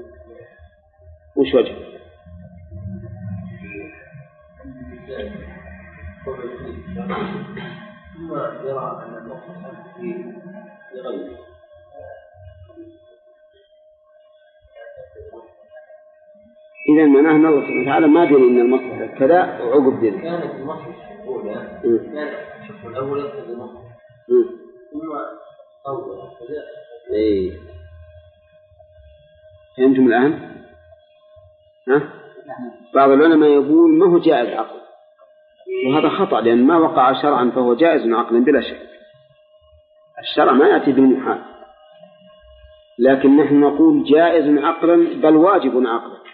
وش وجه؟ ثم يرى أن المقصد فيه يغير. إذا معناه أن الله سبحانه وتعالى ما دري إن المصلحة كذا وعقب دري. كانت المصلحة الأولى كانت الشق الأول يقصد المصلحة ثم أول كذا. إيه فهمتم الآن؟ ها؟ بعض العلماء يقول ما هو جائز عقل، وهذا خطأ لأن ما وقع شرعا فهو جائز عقلا بلا شك. الشرع ما يأتي بالمحال، لكن نحن نقول جائز عقلا بل واجب عقلا.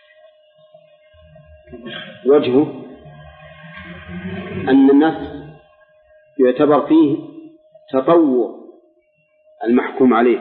وجهه أن النص يعتبر فيه تطور المحكوم عليه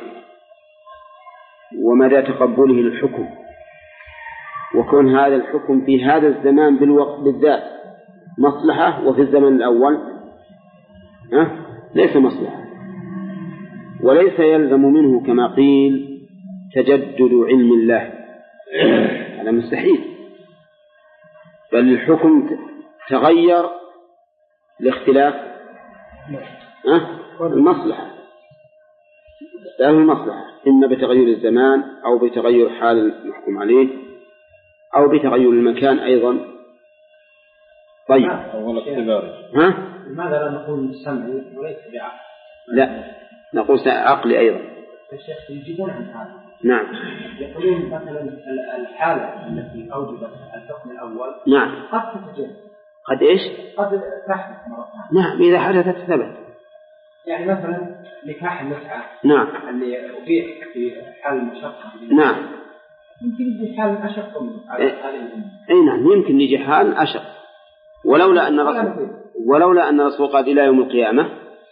ومدى تقبله للحكم، وكون هذا الحكم في هذا الزمان بالوقت بالذات مصلحة وفي الزمن الأول أه؟ ليس مصلحة. وليس يلزم منه كما قيل تجدد علم الله، هذا مستحيل، بل الحكم تغير لاختلاف أه؟ المصلحة لا المصلحة، إما بتغير الزمان أو بتغير حال المحكوم عليه أو بتغير المكان أيضا. طيب ها؟ لماذا لا نقول سمعي وليس بعقل؟ لا نقول عقلي أيضا. الشيخ يجيبون عن هذا. نعم يقولون مثلا الحالة التي أوجبت الحكم الأول نعم قد تتجدد. قد إيش؟ قد تحدث مرة ثانية. نعم إذا حدثت ثبت. يعني مثلا نكاح المتعة نعم اللي أبيح في حال المشقة. نعم يمكن يجي حال أشق على الحالين. أي نعم يمكن يجي حال أشق، ولولا أن رسول ولولا أن رسول قال إلى يوم القيامة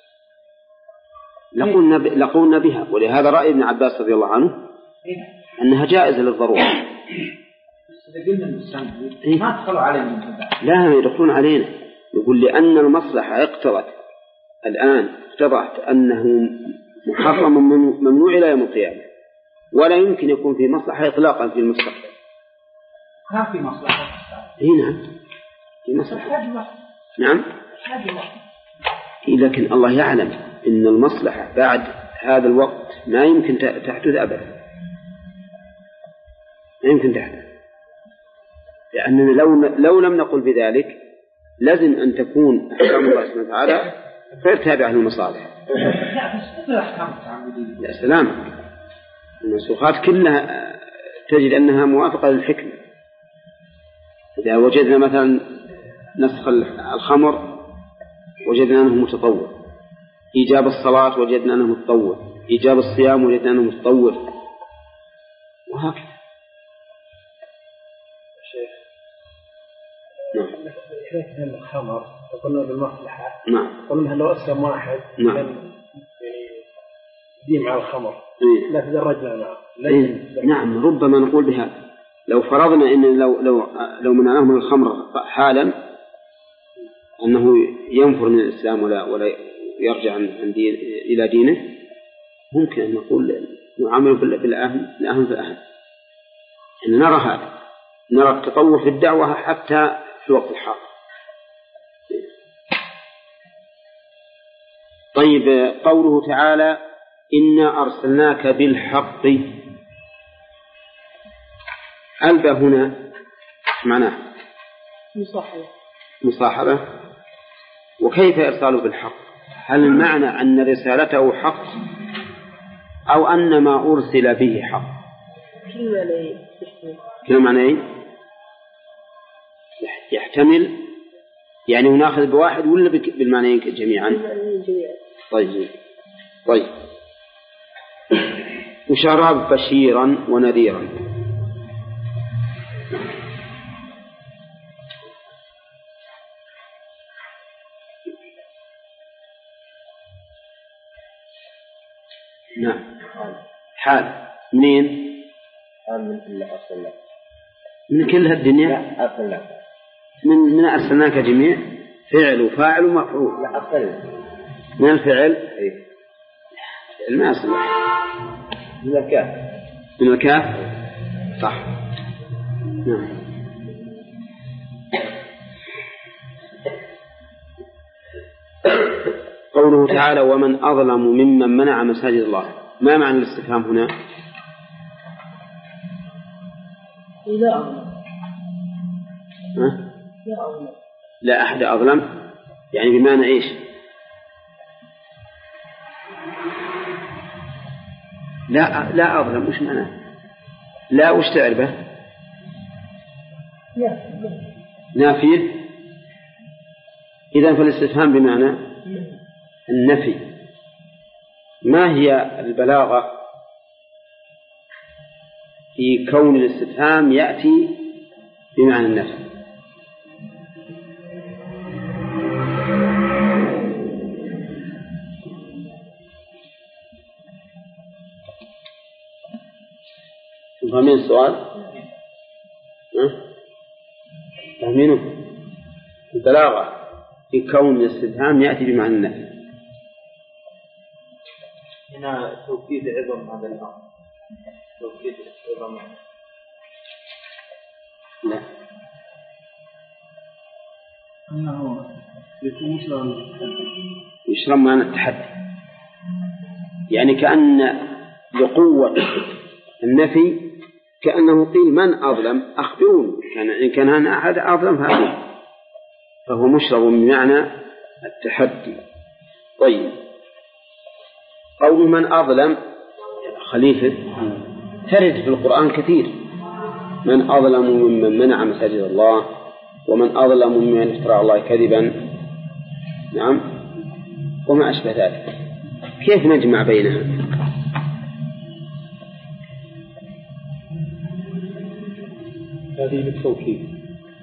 لقلنا ب... لقلنا بها. ولهذا رأي ابن عباس رضي الله عنه أنها جائزة للضرورة. ما تدخلوا علينا. لا يدخلون علينا. يقول لأن المصلحة اقتضت الآن اقتضت أنه محرم ممنوع إلى يوم القيامة، ولا يمكن يكون في مصلحة إطلاقا في المستقبل. ما في مصلحة. نعم في مصلحة. نعم لكن الله يعلم إن المصلحة بعد هذا الوقت ما يمكن تحدث أبدا. لا يمكن تحدث، لأننا لو لو لم نقل بذلك لازم أن تكون أحكام الله سبحانه وتعالى غير تابعة للمصالح. يا سلام، المنسوخات كلها تجد أنها موافقة للحكمة. إذا وجدنا مثلا نسخ الخمر وجدنا أنه متطور، إيجاب الصلاة وجدنا أنه متطور، إيجاب الصيام وجدنا أنه متطور، وهكذا. شيخ نعم. كان الخمر قلنا بالمصلحة، نعم. قلنا لو أسلم واحد نعم. كان يديم على الخمر إيه. لا تدرجنا معه. إيه. نعم، ربما نقول بها لو فرضنا إن لو لو لو منعناه من الخمر حالا أنه ينفر من الإسلام ولا ولا يرجع عن دين إلى دينه، ممكن أن نقول نعامل بالأهم الأهم فالأهم، إن نرى هذا، نرى التطور في الدعوة حتى في الوقت الحاضر. طيب، قوله تعالى إنا أرسلناك بالحق، الباء هنا معناه مصاحبة. مصاحبة. وكيف إرساله بالحق؟ هل المعنى أن رسالته حق أو أن ما أرسل به حق؟ كل معنى يحتمل، يعني ناخذ بواحد ولا بالمعنيين جميعا؟ طيب طيب وشراب بشيرا ونذيرا. نعم، حال منين؟ حال من اللي أرسلناك، من كل هالدنيا. لا أرسلناك، من من أرسلناك جميع، فعل وفاعل ومفعول. لا أرسلناك من الفعل. إيه، ما أصلح من الكاف. من الكاف صح. نعم. قوله تعالى ومن أظلم ممن منع مساجد الله، ما معنى الاستفهام هنا؟ لا أظلم. ها؟ لا أظلم. لا أحد أظلم، يعني بمعنى إيش؟ لا لا أظلم، وش معنى؟ لا وش تعرفه؟ نافية. إذن فالاستفهام بمعنى النفي. ما هي البلاغة في كون الاستفهام يأتي بمعنى النفي؟ فاهمين السؤال؟ فاهمينه؟ البلاغة في كون الاستفهام يأتي بمعنى النفي. هنا توكيد عظم هذا الأمر، توكيد عظم. لا، أنه يكون مثلا يشرب معنى التحدي، يعني كأن لقوة النفي كأنه قيل من أظلم أخبروني، يعني إن كان أنا أحد أظلم فأنا، فهو مشرب بمعنى التحدي. طيب، قول من أظلم خليفة ترد في القرآن كثير، من أظلم ممن منع مساجد الله، ومن أظلم ممن افترى على الله كذبا، نعم، وما أشبه ذلك. كيف نجمع بينها؟ هذه بالتوكيد.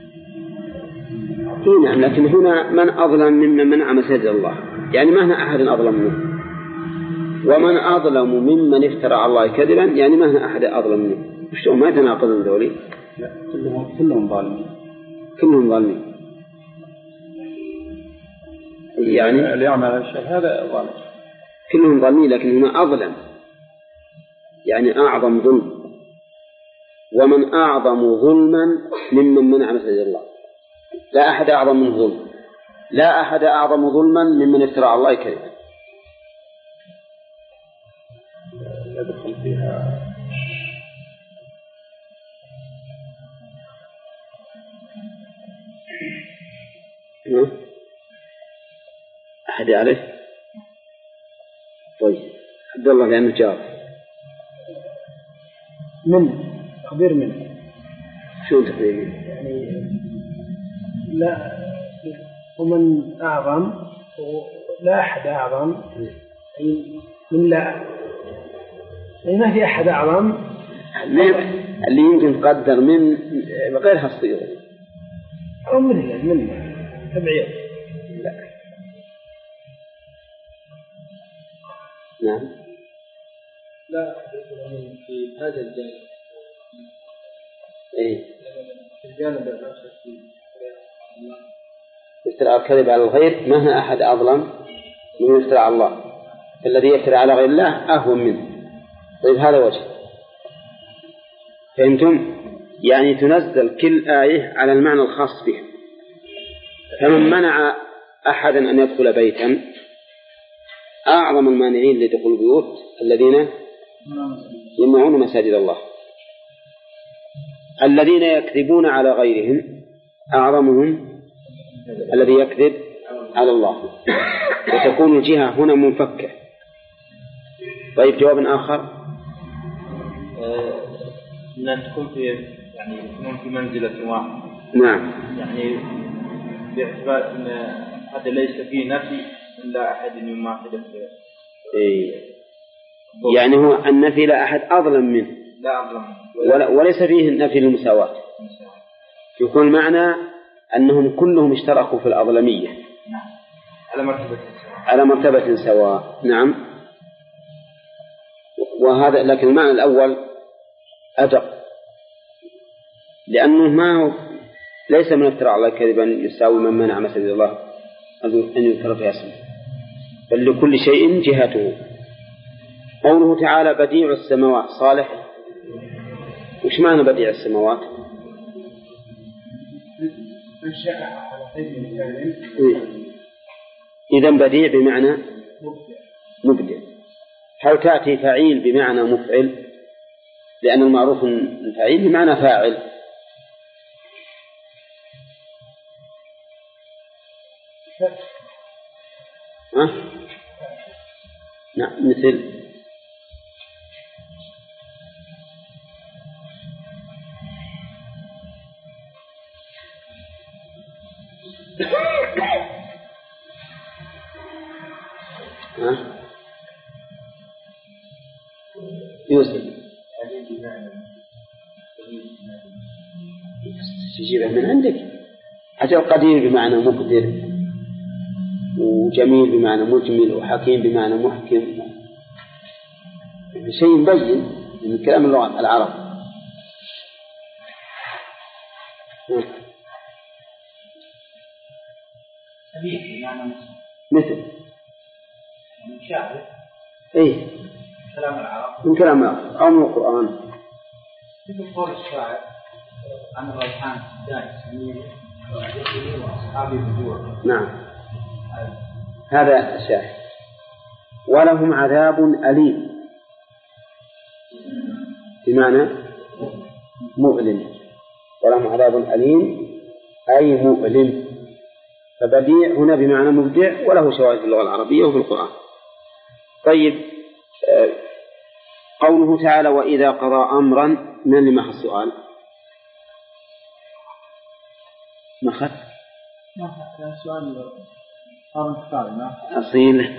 نعم، لكن هنا من أظلم ممن منع مساجد الله، يعني ما هنا أحد أظلم منه. ومن أظلم ممن افترى على الله كذبا، يعني ما هنا أحد أظلم منه. وشو ما تناقضون ذولي؟ لا، كلهم كلهم ظالمين. كلهم ظالمين. يعني اللي يعمل الشيء هذا ظالم. كلهم ظالمين، لكن هنا أظلم يعني أعظم ظلم. ومن أعظم ظلما ممن منع مساجد الله، لا أحد أعظم من ظلم، لا أحد أعظم ظلما ممن افترى على الله كذبا. يدخل فيها أحد يعرف؟ طيب عبد الله لأنه جاوب. من تقدير من شو تقدير من؟ يعني لا ومن أعظم لا أحد أعظم من لا يعني ما في أحد أعظم اللي يمكن تقدر من غيرها الصيغة أو من من تبعيض. لا نعم لا في هذا الجانب إيه في الجانب الآخر في يفترى الكذب على الغير ما هنا أحد أظلم من يفترى على الله، فالذي يفترى على غير الله أهون منه. طيب هذا وجه. فهمتم؟ يعني تنزل كل آية على المعنى الخاص به. فمن منع أحدا أن يدخل بيتا أعظم المانعين لدخول البيوت الذين يمنعون مساجد الله. الذين يكذبون على غيرهم أعظمهم الذي يكذب على الله، وتكون الجهة هنا منفكة. طيب جواب آخر أن تكون في يعني تكون في منزلة واحدة. نعم يعني باعتبار أن هذا ليس فيه نفي إلا أحد يماثله. إيه. يعني هو النفي لا أحد أظلم منه لا أظلم ولا وليس فيه النفي للمساواة. يكون معنى أنهم كلهم اشتركوا في الأظلمية على مرتبة على مرتبة سواء. نعم. وهذا لكن المعنى الأول أدق، لأنه ما هو ليس من افتراء على الكذب أن يساوي من منع مسجد الله أن يذكر فيها اسمه، بل لكل شيء جهته. قوله تعالى بديع السماوات صالح، وش معنى بديع السماوات؟ إذن بديع بمعنى مبدع. هل تأتي فعيل بمعنى مفعل؟ لأن المعروف الفعيل بمعنى فاعل. ها؟ نعم مثل ها؟ يوسف تجيبه من عندك. أجل قدير بمعنى مقدر، وجميل بمعنى مجمل، وحكيم بمعنى محكم. شيء مبين من كلام اللغة العرب. مثل شاعر إيه كلام العرب من كلام العرب أو من القرآن. مثل قول الشاعر عن الريحان دائس وأصحابي بدور. نعم هذا الشاهد. ولهم عذاب أليم بمعنى مؤلم. ولهم عذاب أليم أي مؤلم. فبديع هنا بمعنى مبدع، وله شواهد في اللغة العربية وفي القرآن. طيب قوله تعالى وإذا قضى أمرا، من اللي مخ السؤال؟ مخت مخت سؤال صار أصيل.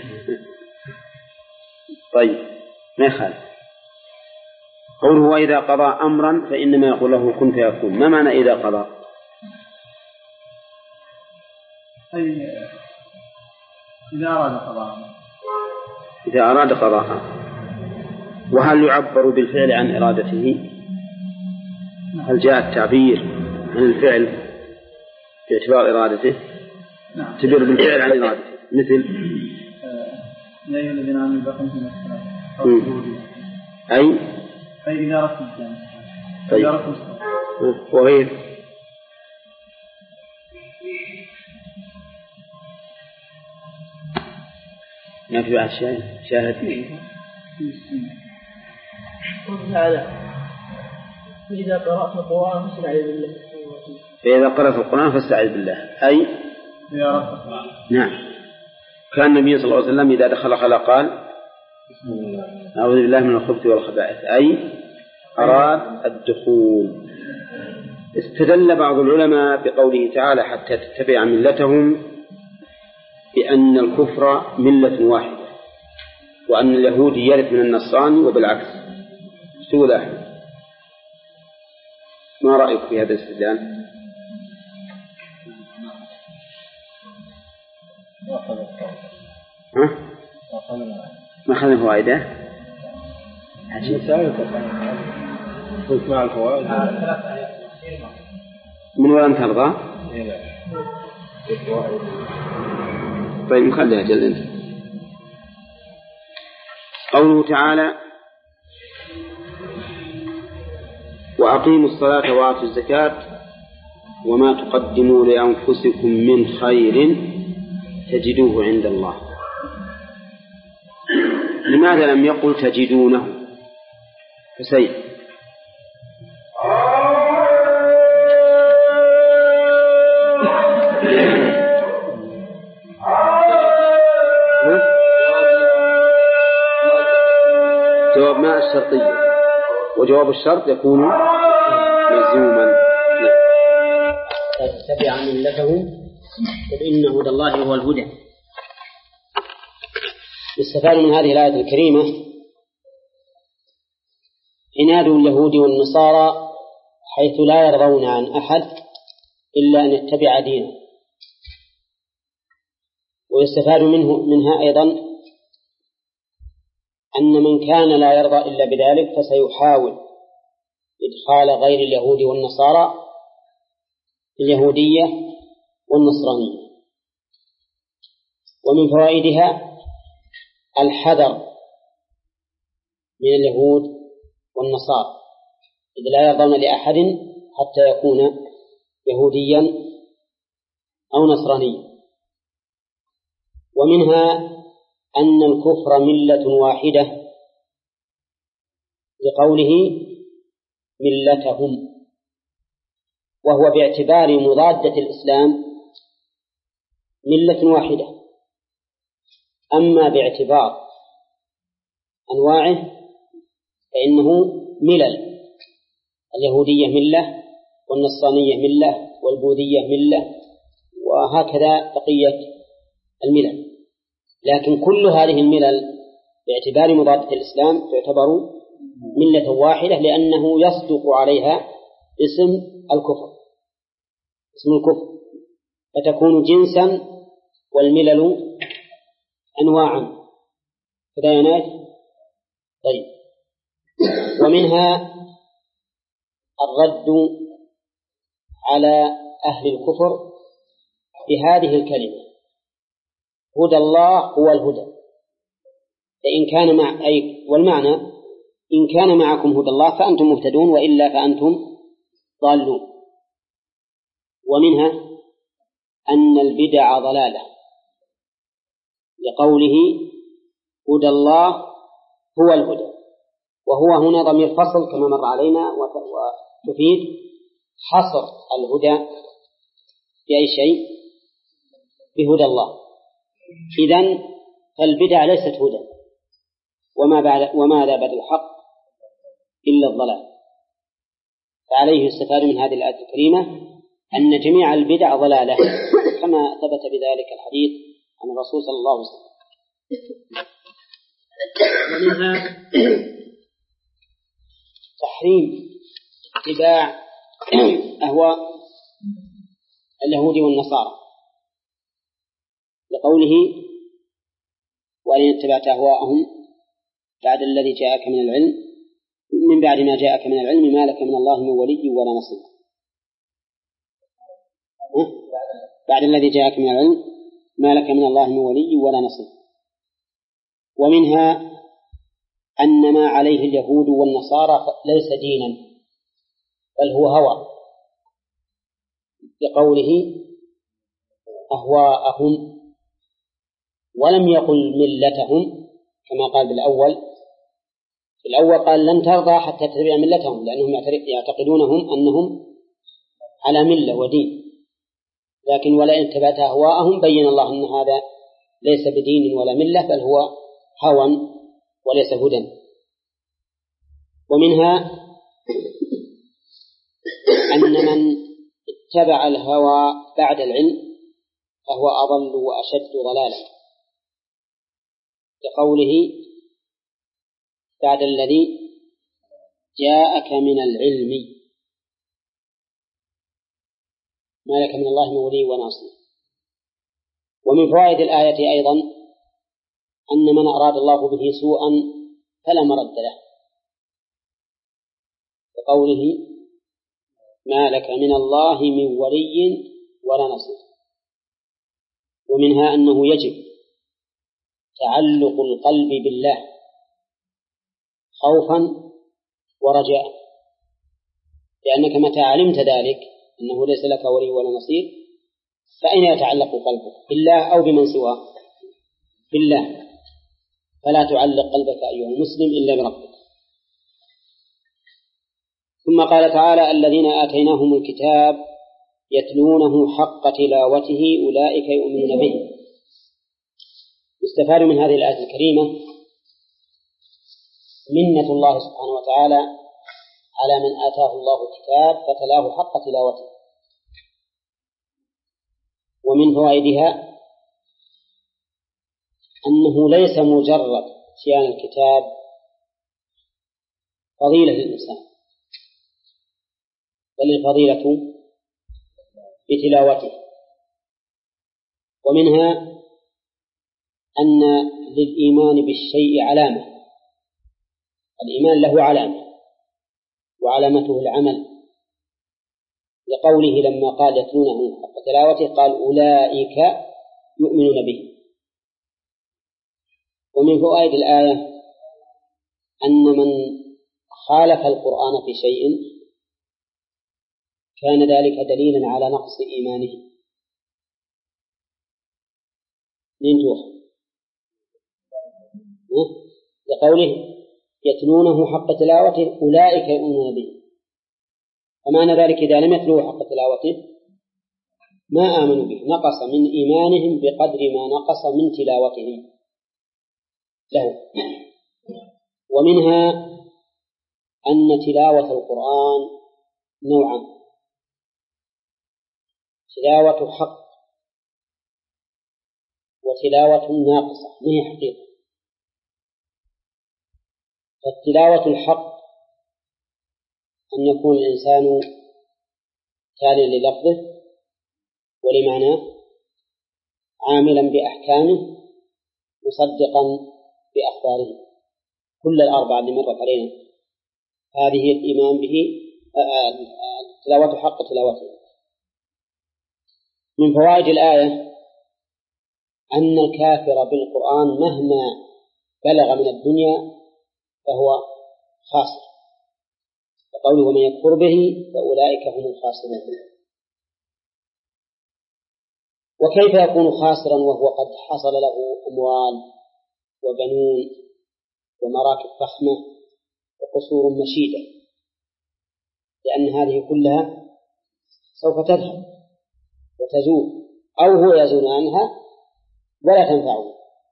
طيب ما يخالف. قوله وإذا قضى أمرا فإنما يقول له كن فيكون. ما معنى إذا قضى؟ أي إذا أراد قضاء. إذا أراد قضاء. وهل يعبر بالفعل عن إرادته؟ هل جاء التعبير عن الفعل باعتبار إرادته؟ نعم. تعبير بالفعل عن إرادته مثل يا أيها الذين آمنوا إذا قمتم إلى الصلاة أي أي إذا أردتم الصلاة. طيب. إذا أردتم الصلاة. وغير ما في بعد شاهد شاهد تعالى إذا قرأت القرآن فاستعذ بالله. فإذا قرأت القرآن فاستعذ بالله أي نعم. كان النبي صلى الله عليه وسلم إذا دخل خلا قال أعوذ بالله من الخبث والخبائث، أي أراد الدخول. استدل بعض العلماء بقوله تعالى حتى تتبع ملتهم بأن الكفر ملة واحدة، وأن اليهود يرث من النصراني وبالعكس. سؤال أحمد، ما رأيك في هذا الاستدلال؟ ها؟ ما أخذنا فوائده؟ قلت مع الفوائد من ولم ترضى؟ طيب نخليها جل انت. قوله تعالى وأقيموا الصلاة وآتوا الزكاة وما تقدموا لأنفسكم من خير تجدوه عند الله. لماذا لم يقل تجدونه؟ حسين. جواب ما الشرطية، وجواب الشرط يكون ملزوما. تتبع ملتهم قل إن هدى الله هو الهدى. يستفاد من هذه الآية الكريمة عناد اليهود والنصارى حيث لا يرضون عن أحد إلا أن يتبع دينه. ويستفاد منه منها أيضا أن من كان لا يرضى إلا بذلك فسيحاول إدخال غير اليهود والنصارى اليهودية والنصرانية. ومن فوائدها الحذر من اليهود والنصارى إذ لا يرضون لأحد حتى يكون يهوديا أو نصرانيا. ومنها أن الكفر ملة واحدة لقوله ملتهم، وهو باعتبار مضادة الإسلام ملة واحدة. أما باعتبار أنواعه فإنه ملل، اليهودية ملة والنصرانية ملة والبوذية ملة وهكذا بقية الملل. لكن كل هذه الملل باعتبار مضادة الإسلام تعتبر ملة واحدة لأنه يصدق عليها اسم الكفر اسم الكفر فتكون جنسا والملل أنواعا كديانات. طيب. ومنها الرد على أهل الكفر بهذه الكلمة هدى الله هو الهدى. فإن كان مع أي والمعنى إن كان معكم هدى الله فأنتم مهتدون وإلا فأنتم ضالون. ومنها أن البدع ضلالة لقوله هدى الله هو الهدى، وهو هنا ضمير فصل كما مر علينا وتفيد حصر الهدى بأي شيء بهدى الله. إذن فالبدع ليست هدى، وما بعد وماذا بعد الحق إلا الضلال. فعليه يستفاد من هذه الآية الكريمة أن جميع البدع ضلالة كما ثبت بذلك الحديث عن الرسول صلى الله عليه وسلم. ومنها تحريم اتباع أهواء اليهود والنصارى لقوله وإن اتبعت أهواءهم بعد الذي جاءك من العلم من بعد ما جاءك من العلم ما لك من الله من ولي ولا نصير. بعد الذي جاءك من العلم ما لك من الله من ولي ولا نصير. ومنها أن ما عليه اليهود والنصارى ليس دينا بل هو هوى لقوله أهواءهم ولم يقل ملتهم كما قال بالأول. في الأول قال لن ترضى حتى تتبع ملتهم لأنهم يعتقدونهم أنهم على ملة ودين، لكن ولئن اتبعت أهواءهم بين الله أن هذا ليس بدين ولا ملة، بل هو هوى وليس هدى. ومنها أن من اتبع الهوى بعد العلم فهو أضل وأشد ضلالا، كقوله بعد الذي جاءك من العلم ما لك من الله من ولي وناصر. ومن فوائد الآية أيضا أن من أراد الله به سوءا فلا مرد له، كقوله ما لك من الله من ولي ولا نصير. ومنها أنه يجب تعلق القلب بالله خوفا ورجاء، لأنك متى علمت ذلك أنه ليس لك ولي ولا نصير فأين يتعلق قلبك؟ بالله أو بمن سواه؟ بالله. فلا تعلق قلبك أيها المسلم إلا بربك. ثم قال تعالى الذين آتيناهم الكتاب يتلونه حق تلاوته أولئك يؤمنون به. يستفاد من هذه الآية الكريمة منة الله سبحانه وتعالى على من آتاه الله الكتاب فتلاه حق تلاوته. ومن فوائدها أنه ليس مجرد اتيان الكتاب فضيلة للإنسان، بل الفضيلة بتلاوته. ومنها أن للإيمان بالشيء علامة، الإيمان له علامة وعلامته العمل، لقوله لما قال يتلونه حق تلاوته قال أولئك يؤمنون به. ومن فوائد الآية أن من خالف القرآن في شيء كان ذلك دليلا على نقص إيمانه. ننجوح لقوله يتلونه حق تلاوته أولئك يؤمنون به، ومعنى ذلك إذا لم يتلوه حق تلاوته ما آمنوا به، نقص من إيمانهم بقدر ما نقص من تلاوتهم له. ومنها أن تلاوة القرآن نوعان: تلاوة حق وتلاوة ناقصة ما هي حقيقة. فالتلاوة الحق أن يكون الإنسان تاليا للفظه ولمعناه عاملا بأحكامه مصدقا بأخباره، كل الأربعة اللي مرت علينا هذه الإيمان به تلاوة حق تلاوته. من فوائد الآية أن الكافر بالقرآن مهما بلغ من الدنيا فهو خاسر، وقوله ومن يكفر به فأولئك هم الخاسرون. وكيف يكون خاسرا وهو قد حصل له أموال وبنون ومراكب فخمة وقصور مشيدة؟ لأن هذه كلها سوف تذهب وتزول أو هو يزول عنها ولا تنفعه،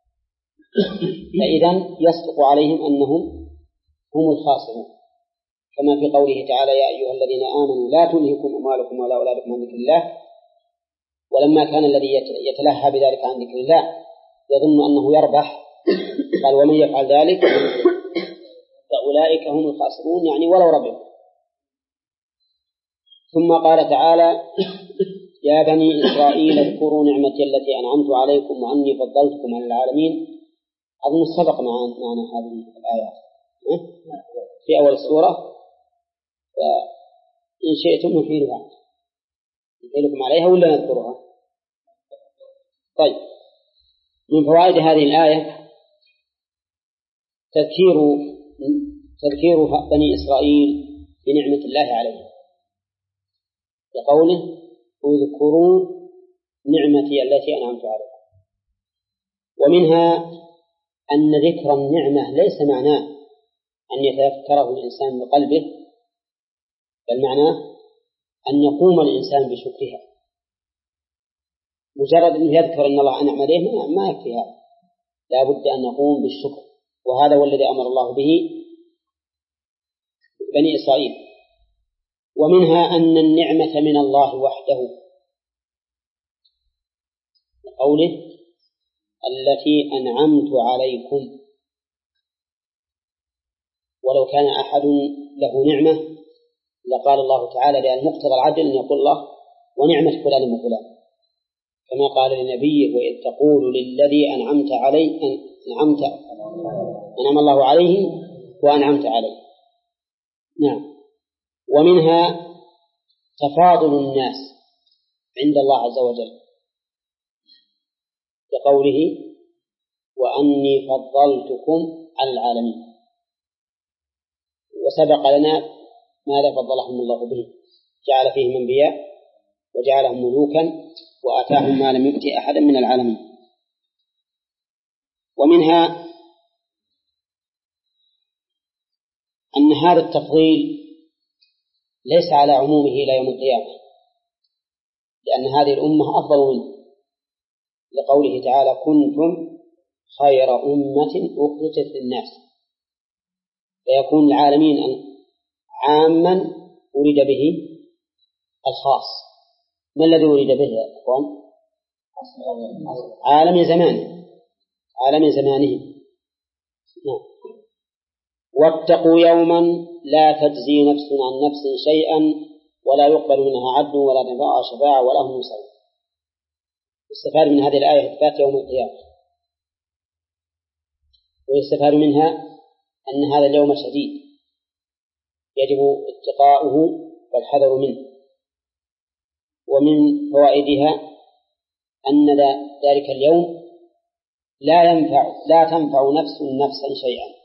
فإذا يصدق عليهم أنهم هم الخاسرون، كما في قوله تعالى يا أيها الذين آمنوا لا تلهكم أموالكم ولا أولادكم عن ذكر الله. ولما كان الذي يتلهى بذلك عن ذكر الله يظن أنه يربح قال ومن يفعل ذلك فأولئك هم الخاسرون، يعني ولو ربحوا. ثم قال تعالى يا بني إسرائيل اذكروا نعمتي التي أنعمت عليكم وأني فضلتكم على العالمين. أظن سبق معنا هذه الآيات في أول السورة، فإن شئتم نحيلها نحيلكم عليها ولا نذكرها. طيب، من فوائد هذه الآية تذكير تذكير بني إسرائيل بنعمة الله عليهم، لقوله اذكروا نعمتي التي أنعمت عليكم. ومنها أن ذكر النعمة ليس معناه أن يتذكره الإنسان بقلبه، بل معناه أن يقوم الإنسان بشكرها، مجرد أن يذكر أن الله أنعم عليه ما يكفي هذا، لا بد أن نقوم بالشكر، وهذا هو الذي أمر الله به بني إسرائيل. ومنها أن النعمة من الله وحده، قوله التي أنعمت عليكم، ولو كان أحد له نعمة لقال الله تعالى لأن مقتضى العدل أن يقول الله ونعمة فلان وفلان، كما قال لنبيه وإذ تقول للذي أنعمت عليه أنعمت أنعم الله عليه وأنعمت عليه. نعم. ومنها تفاضل الناس عند الله عز وجل بقوله وأني فضلتكم على العالمين، وسبق لنا ماذا فضلهم الله به، جعل فيهم أنبياء وجعلهم ملوكا وآتاهم ما لم يؤت أحدا من العالمين. ومنها أن هذا التفضيل ليس على عمومه إلى يوم القيامة، لأن هذه الأمة أفضل منه، لقوله تعالى كنتم خير أمة أخرجت للناس، فيكون العالمين عاما أريد به الخاص. ما الذي أريد به يا أخوان؟ عالم زمانه، عالم زمانهم. نعم. واتقوا يوما لا تجزي نفس عن نفس شيئا ولا يقبل منها عدل ولا تنفعها شفاعة ولا هم ينصرون. يستفاد من هذه الآية إثبات يوم القيامة، ويستفاد منها أن هذا اليوم شديد يجب اتقاؤه والحذر منه. ومن فوائدها أن ذلك اليوم لا ينفع لا تنفع نفس نفسا شيئا،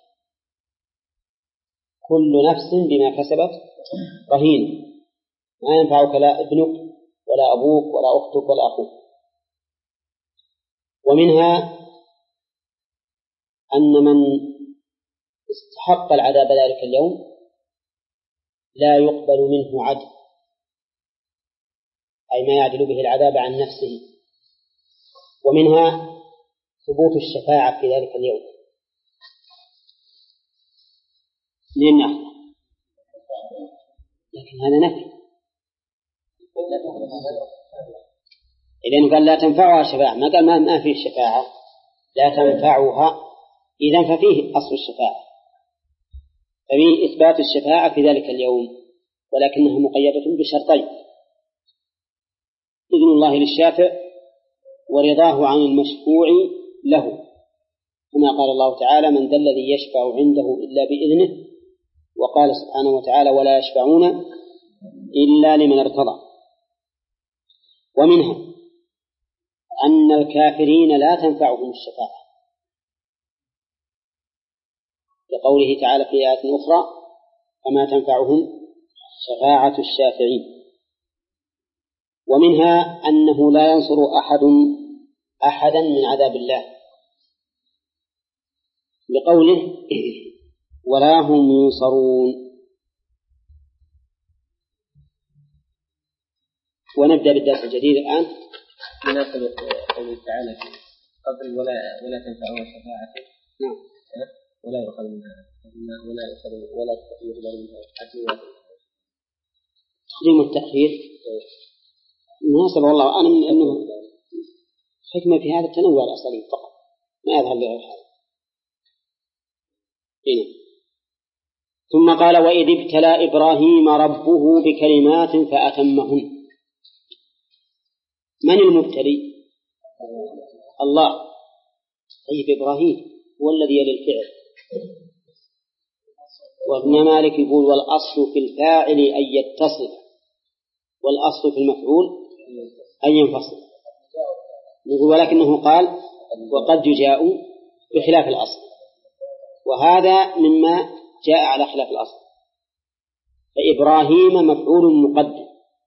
كل نفس بما كسبت رهين، ما ينفعك لا ابنك ولا أبوك ولا أختك ولا أخوك. ومنها أن من استحق العذاب ذلك اليوم لا يقبل منه عدل، أي ما يعدل به العذاب عن نفسه. ومنها ثبوت الشفاعة في ذلك اليوم. لأن لكن هذا نفي، إذن قال لا تنفعها شفاعة، ما قال ما فيه الشفاعة، لا تنفعها، إذن ففيه أصل الشفاعة، ففيه إثبات الشفاعة في ذلك اليوم، ولكنها مقيدة بشرطين: إذن الله للشافع ورضاه عن المشفوع له، كما قال الله تعالى من ذا الذي يشفع عنده إلا بإذنه، وقال سبحانه وتعالى ولا يشفعون إلا لمن ارتضى. ومنها أن الكافرين لا تنفعهم الشفاعة، لقوله تعالى في آيات أخرى فما تنفعهم شفاعة الشافعين. ومنها أنه لا ينصر أحد أحدا من عذاب الله، لقوله ولا هم ينصرون. ونبدأ بالدرس الجديد الآن مناسبة قوله تعالى في قبل ولا ولا تنفعهم الشفاعة. نعم. ولا يؤخذ منها ولا يؤخذ ولا يقبل منها حتى تقديم التأخير مناسبة. والله أنا من أنه حكمة في هذا التنوع الأصلي فقط، ما يظهر له هذا. ثم قال وإذ ابتلى إبراهيم ربه بكلمات فأتمهن. من المبتلي؟ الله. طيب إبراهيم هو الذي يلي الفعل، وابن مالك يقول والأصل في الفاعل أن يتصل، والأصل في المفعول أن ينفصل. يقول ولكنه قال وقد يجاء بخلاف الأصل، وهذا مما جاء على خلاف الأصل. فإبراهيم مفعول مقدم،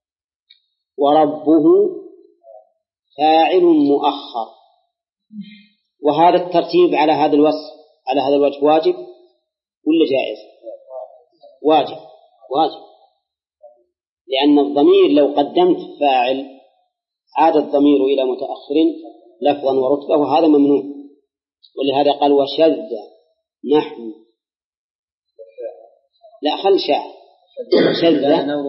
وربه فاعل مؤخر، وهذا الترتيب على هذا الوصف على هذا الوجه واجب ولا جائز؟ واجب واجب، لأن الضمير لو قدمت فاعل عاد الضمير إلى متأخر لفظا ورتبة، وهذا ممنوع. ولهذا قال وشذ نحو، لا خل شاع، شذ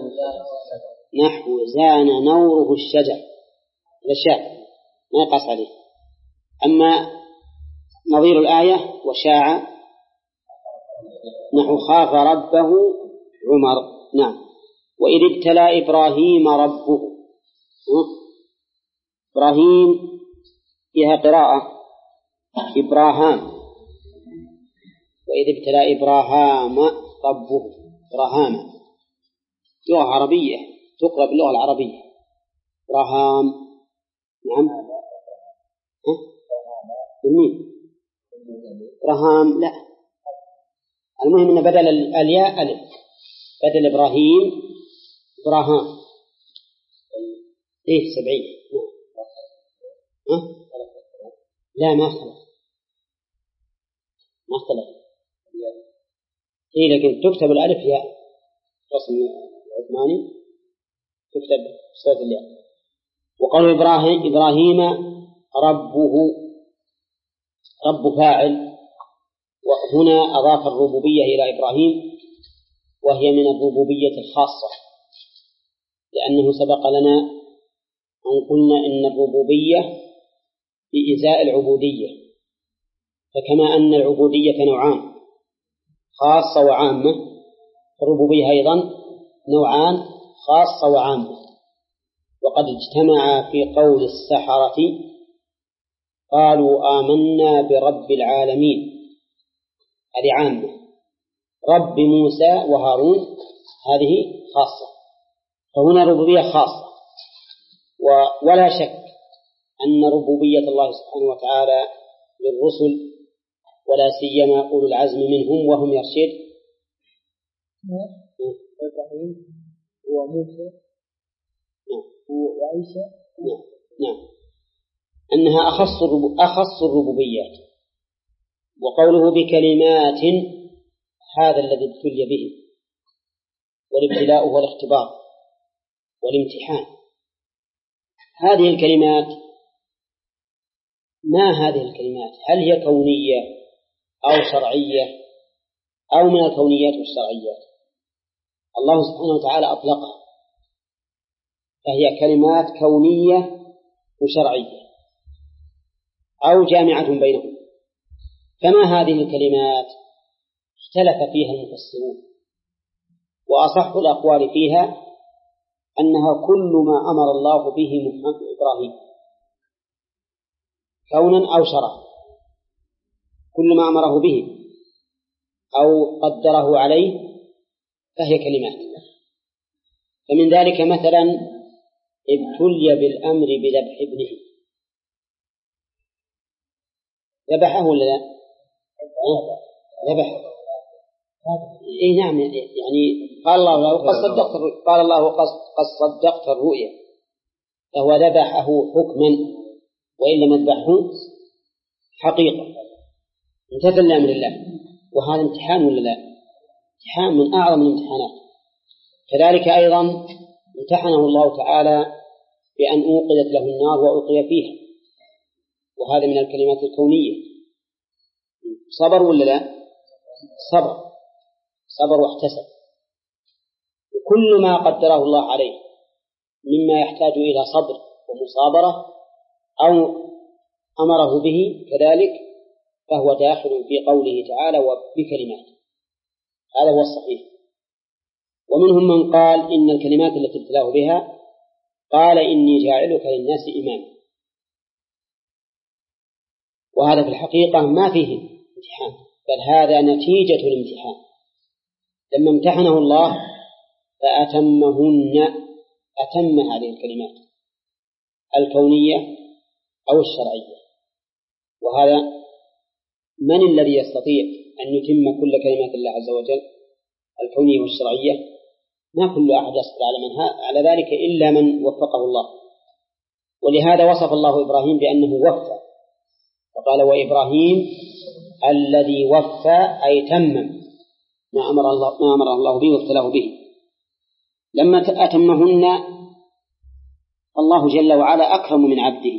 نحو زان نوره الشجر، لشاع ما يقاس عليه. أما نظير الآية وشاع نحو خاف ربه عمر. نعم. وإذ ابتلى إبراهيم ربه، إبراهيم فيها قراءة إبراهام، وإذ ابتلى إبراهام ربه، إبراهام لغة عربية تقرأ باللغة العربية إبراهام. نعم. بالميم إبراهام لا، المهم أن بدل الياء ألف، بدل إبراهيم إبراهام. إيه سبعين. ها؟ لا ما اختلف، ما اختلف. إيه لكن تكتب الألف ياء، رسم عثماني تكتب صوت الياء. وقال إبراهيم إبراهيم ربه، رب فاعل، وهنا أضاف الربوبية إلى إبراهيم، وهي من الربوبية الخاصة، لأنه سبق لنا أن قلنا إن الربوبية بإزاء العبودية، فكما أن العبودية نوعان خاصة وعامة، الربوبية أيضا نوعان خاصة وعامة. وقد اجتمع في قول السحرة قالوا آمنا برب العالمين، هذه عامة. رب موسى وهارون هذه خاصة، فهنا ربوبية خاصة. ولا شك أن ربوبية الله سبحانه وتعالى للرسل، ولا سيما أولو العزم منهم وهم يرشد إبراهيم وموسى وعيسى. نعم نعم أنها أخص أخص الربوبيات. وقوله بكلمات هذا الذي ابتلي به، والابتلاء هو الاختبار والامتحان. هذه الكلمات ما هذه الكلمات؟ هل هي كونية أو شرعية أو من الكونيات والشرعيات؟ الله سبحانه وتعالى أطلقها، فهي كلمات كونية وشرعية أو جامعة بينهم. فما هذه الكلمات؟ اختلف فيها المفسرون، وأصح الأقوال فيها أنها كل ما أمر الله به محمد إبراهيم كونا أو شرعا، كل ما أمره به أو قدره عليه فهي كلمات. فمن ذلك مثلا ابتلي بالأمر بذبح ابنه، ذبحه ولا لا؟ ذبح. إيه نعم، يعني قال الله له قد صدقت قال الله قد صدقت الرؤيا، فهو ذبحه حكما وإن لم يذبحه حقيقة، امتثل لأمر الله. وهذا امتحان ولا لا؟ امتحان من أعظم الامتحانات. كذلك أيضا امتحنه الله تعالى بأن أوقدت له النار وألقي فيها، وهذا من الكلمات الكونية. صبر ولا لا؟ صبر صبر واحتسب. وكل ما قدره الله عليه مما يحتاج إلى صبر ومصابرة أو أمره به كذلك فهو داخل في قوله تعالى وبكلمات. هذا هو الصحيح. ومنهم من قال إن الكلمات التي ابتلاه بها قال إني جاعلك للناس إماما، وهذا في الحقيقة ما فيه امتحان، بل هذا نتيجة الامتحان. لما امتحنه الله فأتمهن، أتم هذه الكلمات الكونية أو الشرعية. وهذا من الذي يستطيع أن يتم كل كلمات الله عز وجل الكونية والشرعية؟ ما كل أحد يستطيع على, من على ذلك إلا من وفقه الله. ولهذا وصف الله إبراهيم بأنه وفى، وقال وإبراهيم الذي وفى أي تمم ما أمر الله ما أمر الله به وابتلاه به. لما أتمهن الله جل وعلا أكرم من عبده،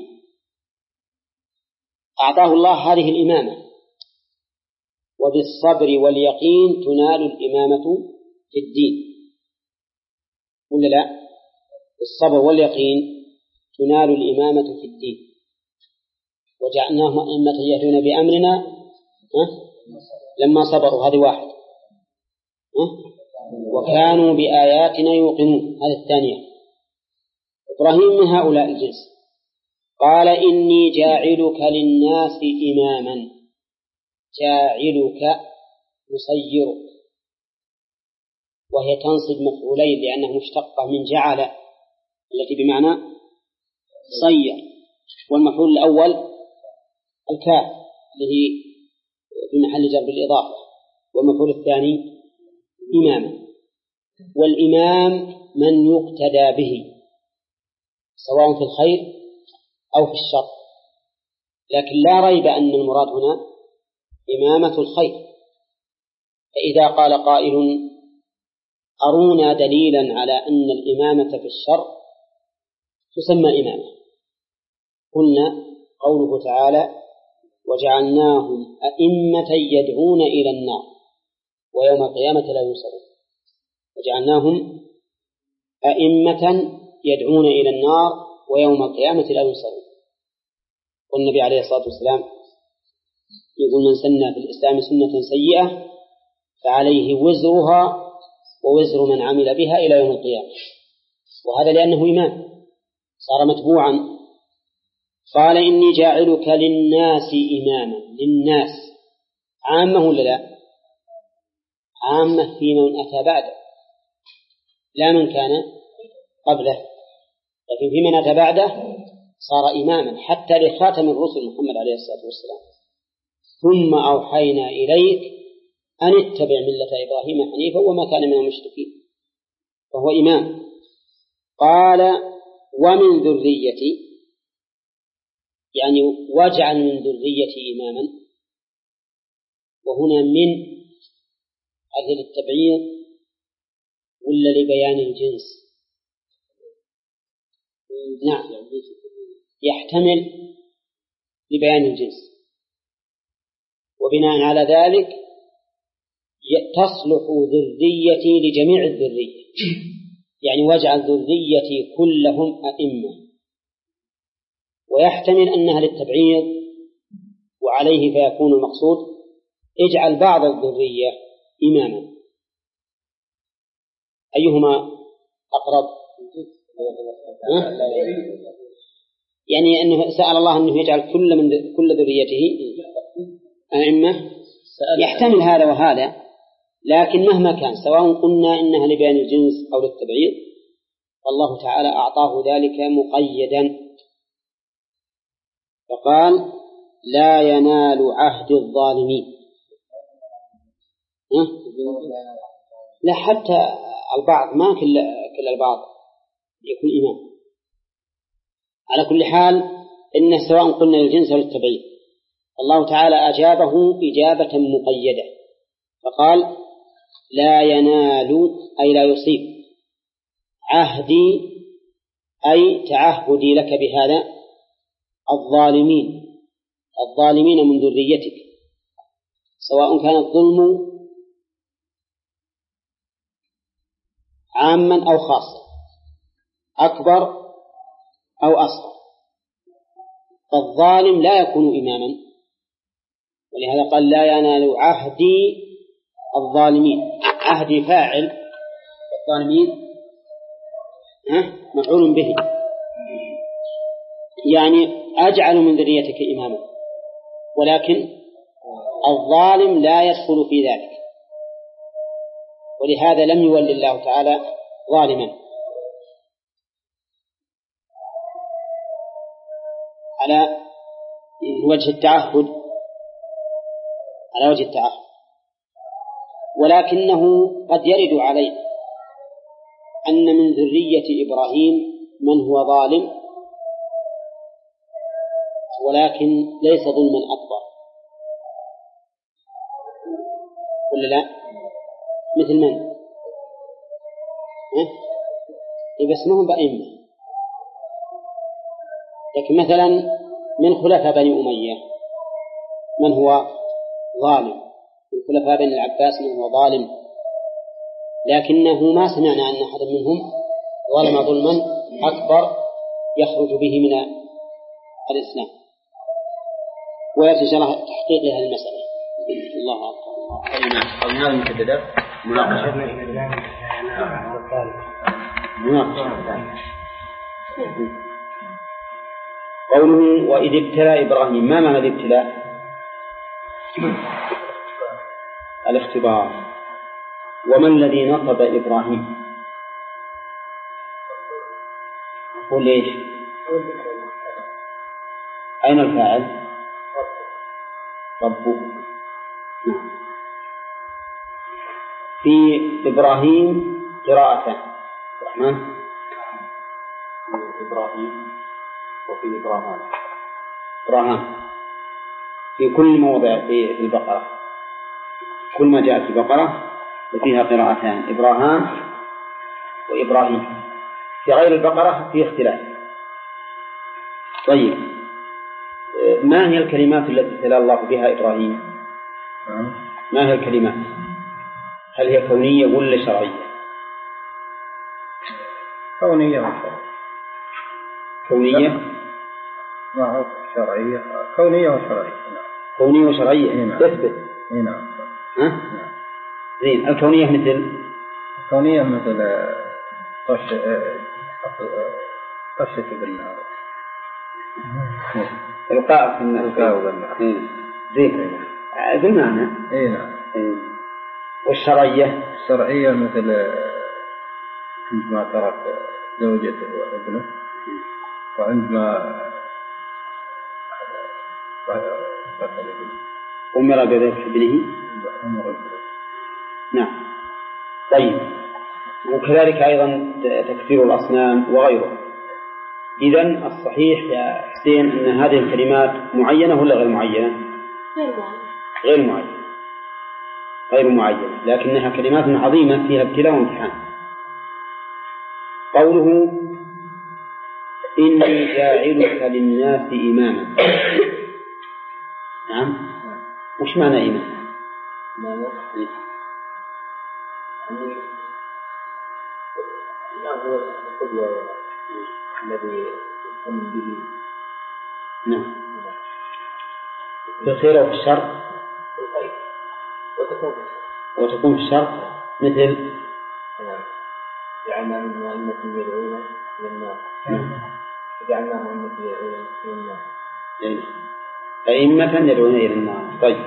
أعطاه الله هذه الإمامة، وبالصبر واليقين تنال الإمامة في الدين، ولا لا؟ بالصبر واليقين تنال الإمامة في الدين. وجعلناهم أئمة يهدون بأمرنا لما صبروا، هذه واحد، وكانوا بآياتنا يوقنون، هذه الثانية. إبراهيم من هؤلاء الجنس. قال إني جاعلك للناس إماما، جاعلك مسيرك، وهي تنصب مفعولين لأنها مشتقة من جعل التي بمعنى صير، والمفعول الأول الكاف الذي في محل جر بالإضافة، والمفعول الثاني إماما. والإمام من يقتدى به سواء في الخير أو في الشر، لكن لا ريب أن المراد هنا إمامة الخير. فإذا قال قائل أرونا دليلا على أن الإمامة في الشر تسمى إمامة، قلنا قوله تعالى وجعلناهم أئمة يدعون إلى النار ويوم القيامة لا ينصرون. وجعلناهم أئمة يدعون إلى النار ويوم القيامة لا ينصرون. والنبي عليه الصلاة والسلام يقول من سن في الإسلام سنة سيئة فعليه وزرها ووزر من عمل بها إلى يوم القيامة، وهذا لأنه إمام صار متبوعا. قال إني جاعلك للناس إماما، للناس عامة ولا لا؟ عامة في من أتى بعده، لا من كان قبله، لكن في من أتى بعده صار إماما حتى لخاتم الرسل محمد عليه الصلاة والسلام. ثم أوحينا إليك أن اتبع ملة إبراهيم حنيفا وما كان من المشركين، فهو إمام. قال ومن ذريتي، يعني واجعل من ذريتي إماما، وهنا من أجل التبعيض ولا لبيان الجنس؟ نعم، يحتمل لبيان الجنس. وبناء على ذلك تصلح ذريتي لجميع الذرية، يعني واجعل ذريتي كلهم أئمة. ويحتمل أنها للتبعيض، وعليه فيكون المقصود اجعل بعض الذرية إماما. أيهما أقرب؟ يعني أنه سأل الله أنه يجعل كل من كل ذريته أئمة، يحتمل هذا وهذا، لكن مهما كان سواء قلنا إنها لبيان الجنس أو للتبعيض فالله تعالى أعطاه ذلك مقيدا، فقال لا ينال عهد الظالمين. أه؟ لا، حتى البعض ما كل كل البعض يكون إمام. على كل حال إن سواء قلنا للجنس أو للتبعيض الله تعالى أجابه إجابة مقيدة، فقال لا ينال أي لا يصيب عهدي أي تعهدي لك بهذا الظالمين، الظالمين من ذريتك، سواء كان الظلم عاما أو خاصا، أكبر أو أصغر. فالظالم لا يكون إماما، ولهذا قال لا ينال عهدي الظالمين. عهدي فاعل، الظالمين مفعول به، يعني أجعل من ذريتك إماما، ولكن الظالم لا يدخل في ذلك، ولهذا لم يولي الله تعالى ظالما على وجه التعهد، على وجه التعهد، ولكنه قد يرد عليه أن من ذرية إبراهيم من هو ظالم، ولكن ليس ظلما أكبر، ولا لا؟ مثل من؟ إيه بس ما هم بأئمة، لكن مثلا من خلفاء بني أمية من هو ظالم، من خلفاء بني العباس من هو ظالم، لكنه ما سمعنا أن أحد منهم ظلم ظلما أكبر يخرج به من الإسلام. ويأتي إن شاء الله تحقيق لهذه المسألة. الله أكبر. قلنا المحددات مناقشة مناقشة قوله وإذ ابتلى إبراهيم، ما معنى الابتلاء؟ الاختبار. وما الذي نصب إبراهيم؟ قل ليش؟ أين الفاعل؟ ربه. في إبراهيم قراءتان الرحمن إبراهيم وفي إبراهام إبراهام في كل موضع في البقرة، كل ما جاء في البقرة فيها قراءتان إبراهام وإبراهيم. في غير البقرة في اختلاف. طيب ما هي الكلمات التي ابتلى الله بها إبراهيم؟ ما هي الكلمات؟ هل هي كونية ولا شرعية؟ كونية وشرعية. كونية ما هو شرعية. كونية وشرعية. كونية وشرعية. نعم. تثبت. نعم. ها؟ نعم. زين. الكونية مثل الكونية مثل طش طشة بالنار. القاء في النار. القاء بالنار. زين. بالمعنى. إيه نعم. والشرعية الشرعية مثل عندما ترك زوجته وابنه، وعندما أمر بذبح ابنه. نعم. طيب وكذلك أيضا تكفير الأصنام وغيره. إذن الصحيح يا حسين أن هذه الكلمات معينة ولا غير معينة؟ غير معينة. غير معينة، لكنها كلمات عظيمة فيها ابتلاء وامتحان. قوله إني جاعلك للناس إماما. نعم. وش معنى إمام؟ إمام هو القدوة الذي يقوم به. نعم. في الخير وفي الشر. وتكون وتكون في الشر مثل جعلنا من أئمة يدعون إلى النار. جعلناهم أئمة يدعون إلى النار. أئمة يدعون إلى النار. طيب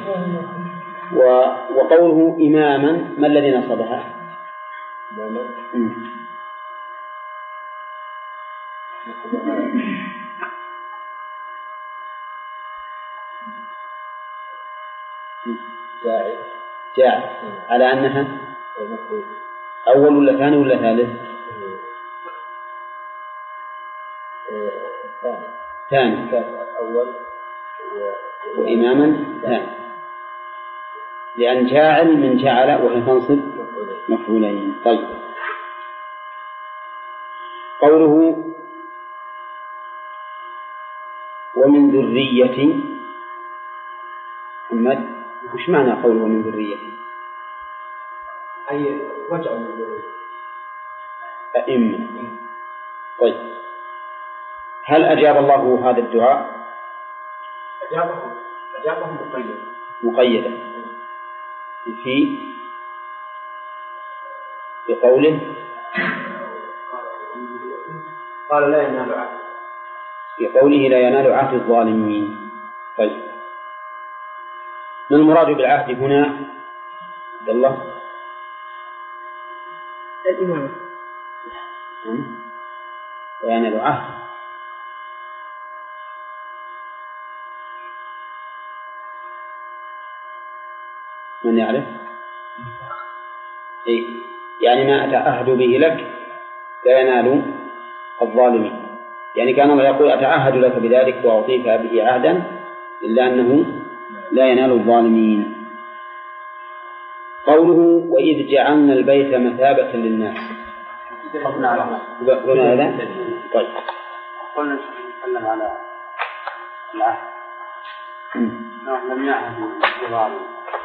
وقوله إماما ما الذي نصبها؟ إماما جاعل جاعل على أنها أول ولا ثاني ولا ثالث؟ ثاني. أول وإماما ثاني، لأن جاعل من جعل وهي تنصب مفعولين. طيب قوله ومن ذرية محمد، وش معنى قوله ومن ذرية؟ أي وجع من ذرية أئمة. طيب هل أجاب الله هذا الدعاء؟ أجابه أجابه مقيد مقيدة في في قوله قال لا ينال عهد، في قوله لا ينال عهد الظالمين. طيب ما المراد بالعهد هنا عبد الله؟ الإمامة. لا ينال عهد من يعرف؟ إيه؟ يعني ما أتعهد به لك لا ينال الظالمين، يعني كان الله يقول أتعهد لك بذلك وأعطيك به عهدا إلا أنه لا ينال الظالمين. قوله وإذ جعلنا البيت مثابة للناس. قلنا هذا. طيب تكلم على العهد لم يعهد بالظالم.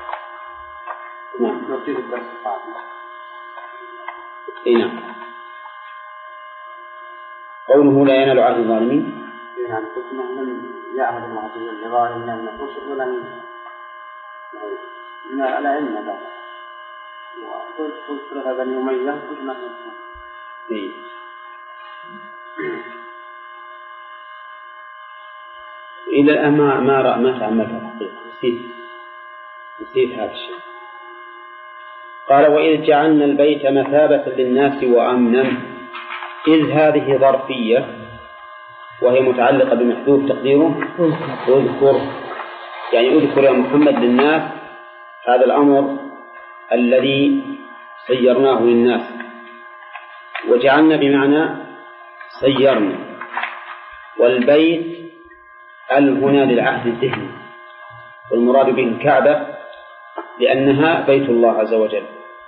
نعم. نرتيب الدرس القادم. اي نعم. قوله لا ينال عهد الظالمين. يعني قلت انه لم يعهد الله عز وجل لظالم لم يقصد ولا من العلم هذا. وقلت قلت هذا اليومين قلت ما إيه. إلى الآن ما ما رأى ما تعملها نسيت نسيت هذا الشيء. قال وإذ جعلنا البيت مثابة للناس وأمنا، إذ هذه ظرفية وهي متعلقة بمحذوف تقديره اذكر، يعني اذكر يا محمد للناس هذا الأمر الذي سيرناه للناس. وجعلنا بمعنى سيرنا، والبيت ال هنا للعهد الذهني، والمراد به الكعبة لأنها بيت الله عز وجل،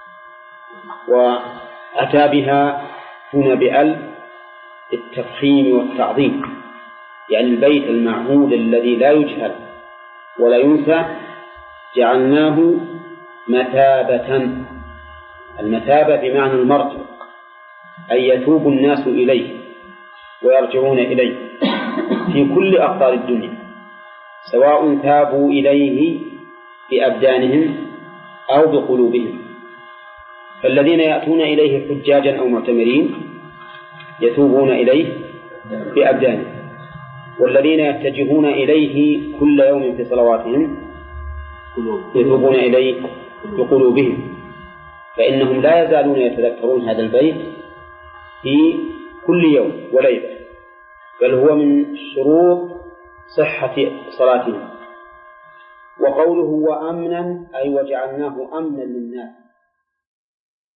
وأتى بها هنا بأل التفخيم والتعظيم، يعني البيت المعهود الذي لا يجهل ولا ينسى جعلناه مثابة. المثابة بمعنى المرجع، أي يتوب الناس إليه ويرجعون إليه في كل أقطار الدنيا، سواء تابوا إليه بأبدانهم أو بقلوبهم. فالذين يأتون إليه حجاجا أو معتمرين يتوبون إليه بأبدانهم، والذين يتجهون إليه كل يوم في صلواتهم يتوبون إليه بقلوبهم، فإنهم لا يزالون يتذكرون هذا البيت في كل يوم وليلة، بل هو من شروط صحة صلاتهم. وقوله وأمنا أي وجعلناه أمنا للناس،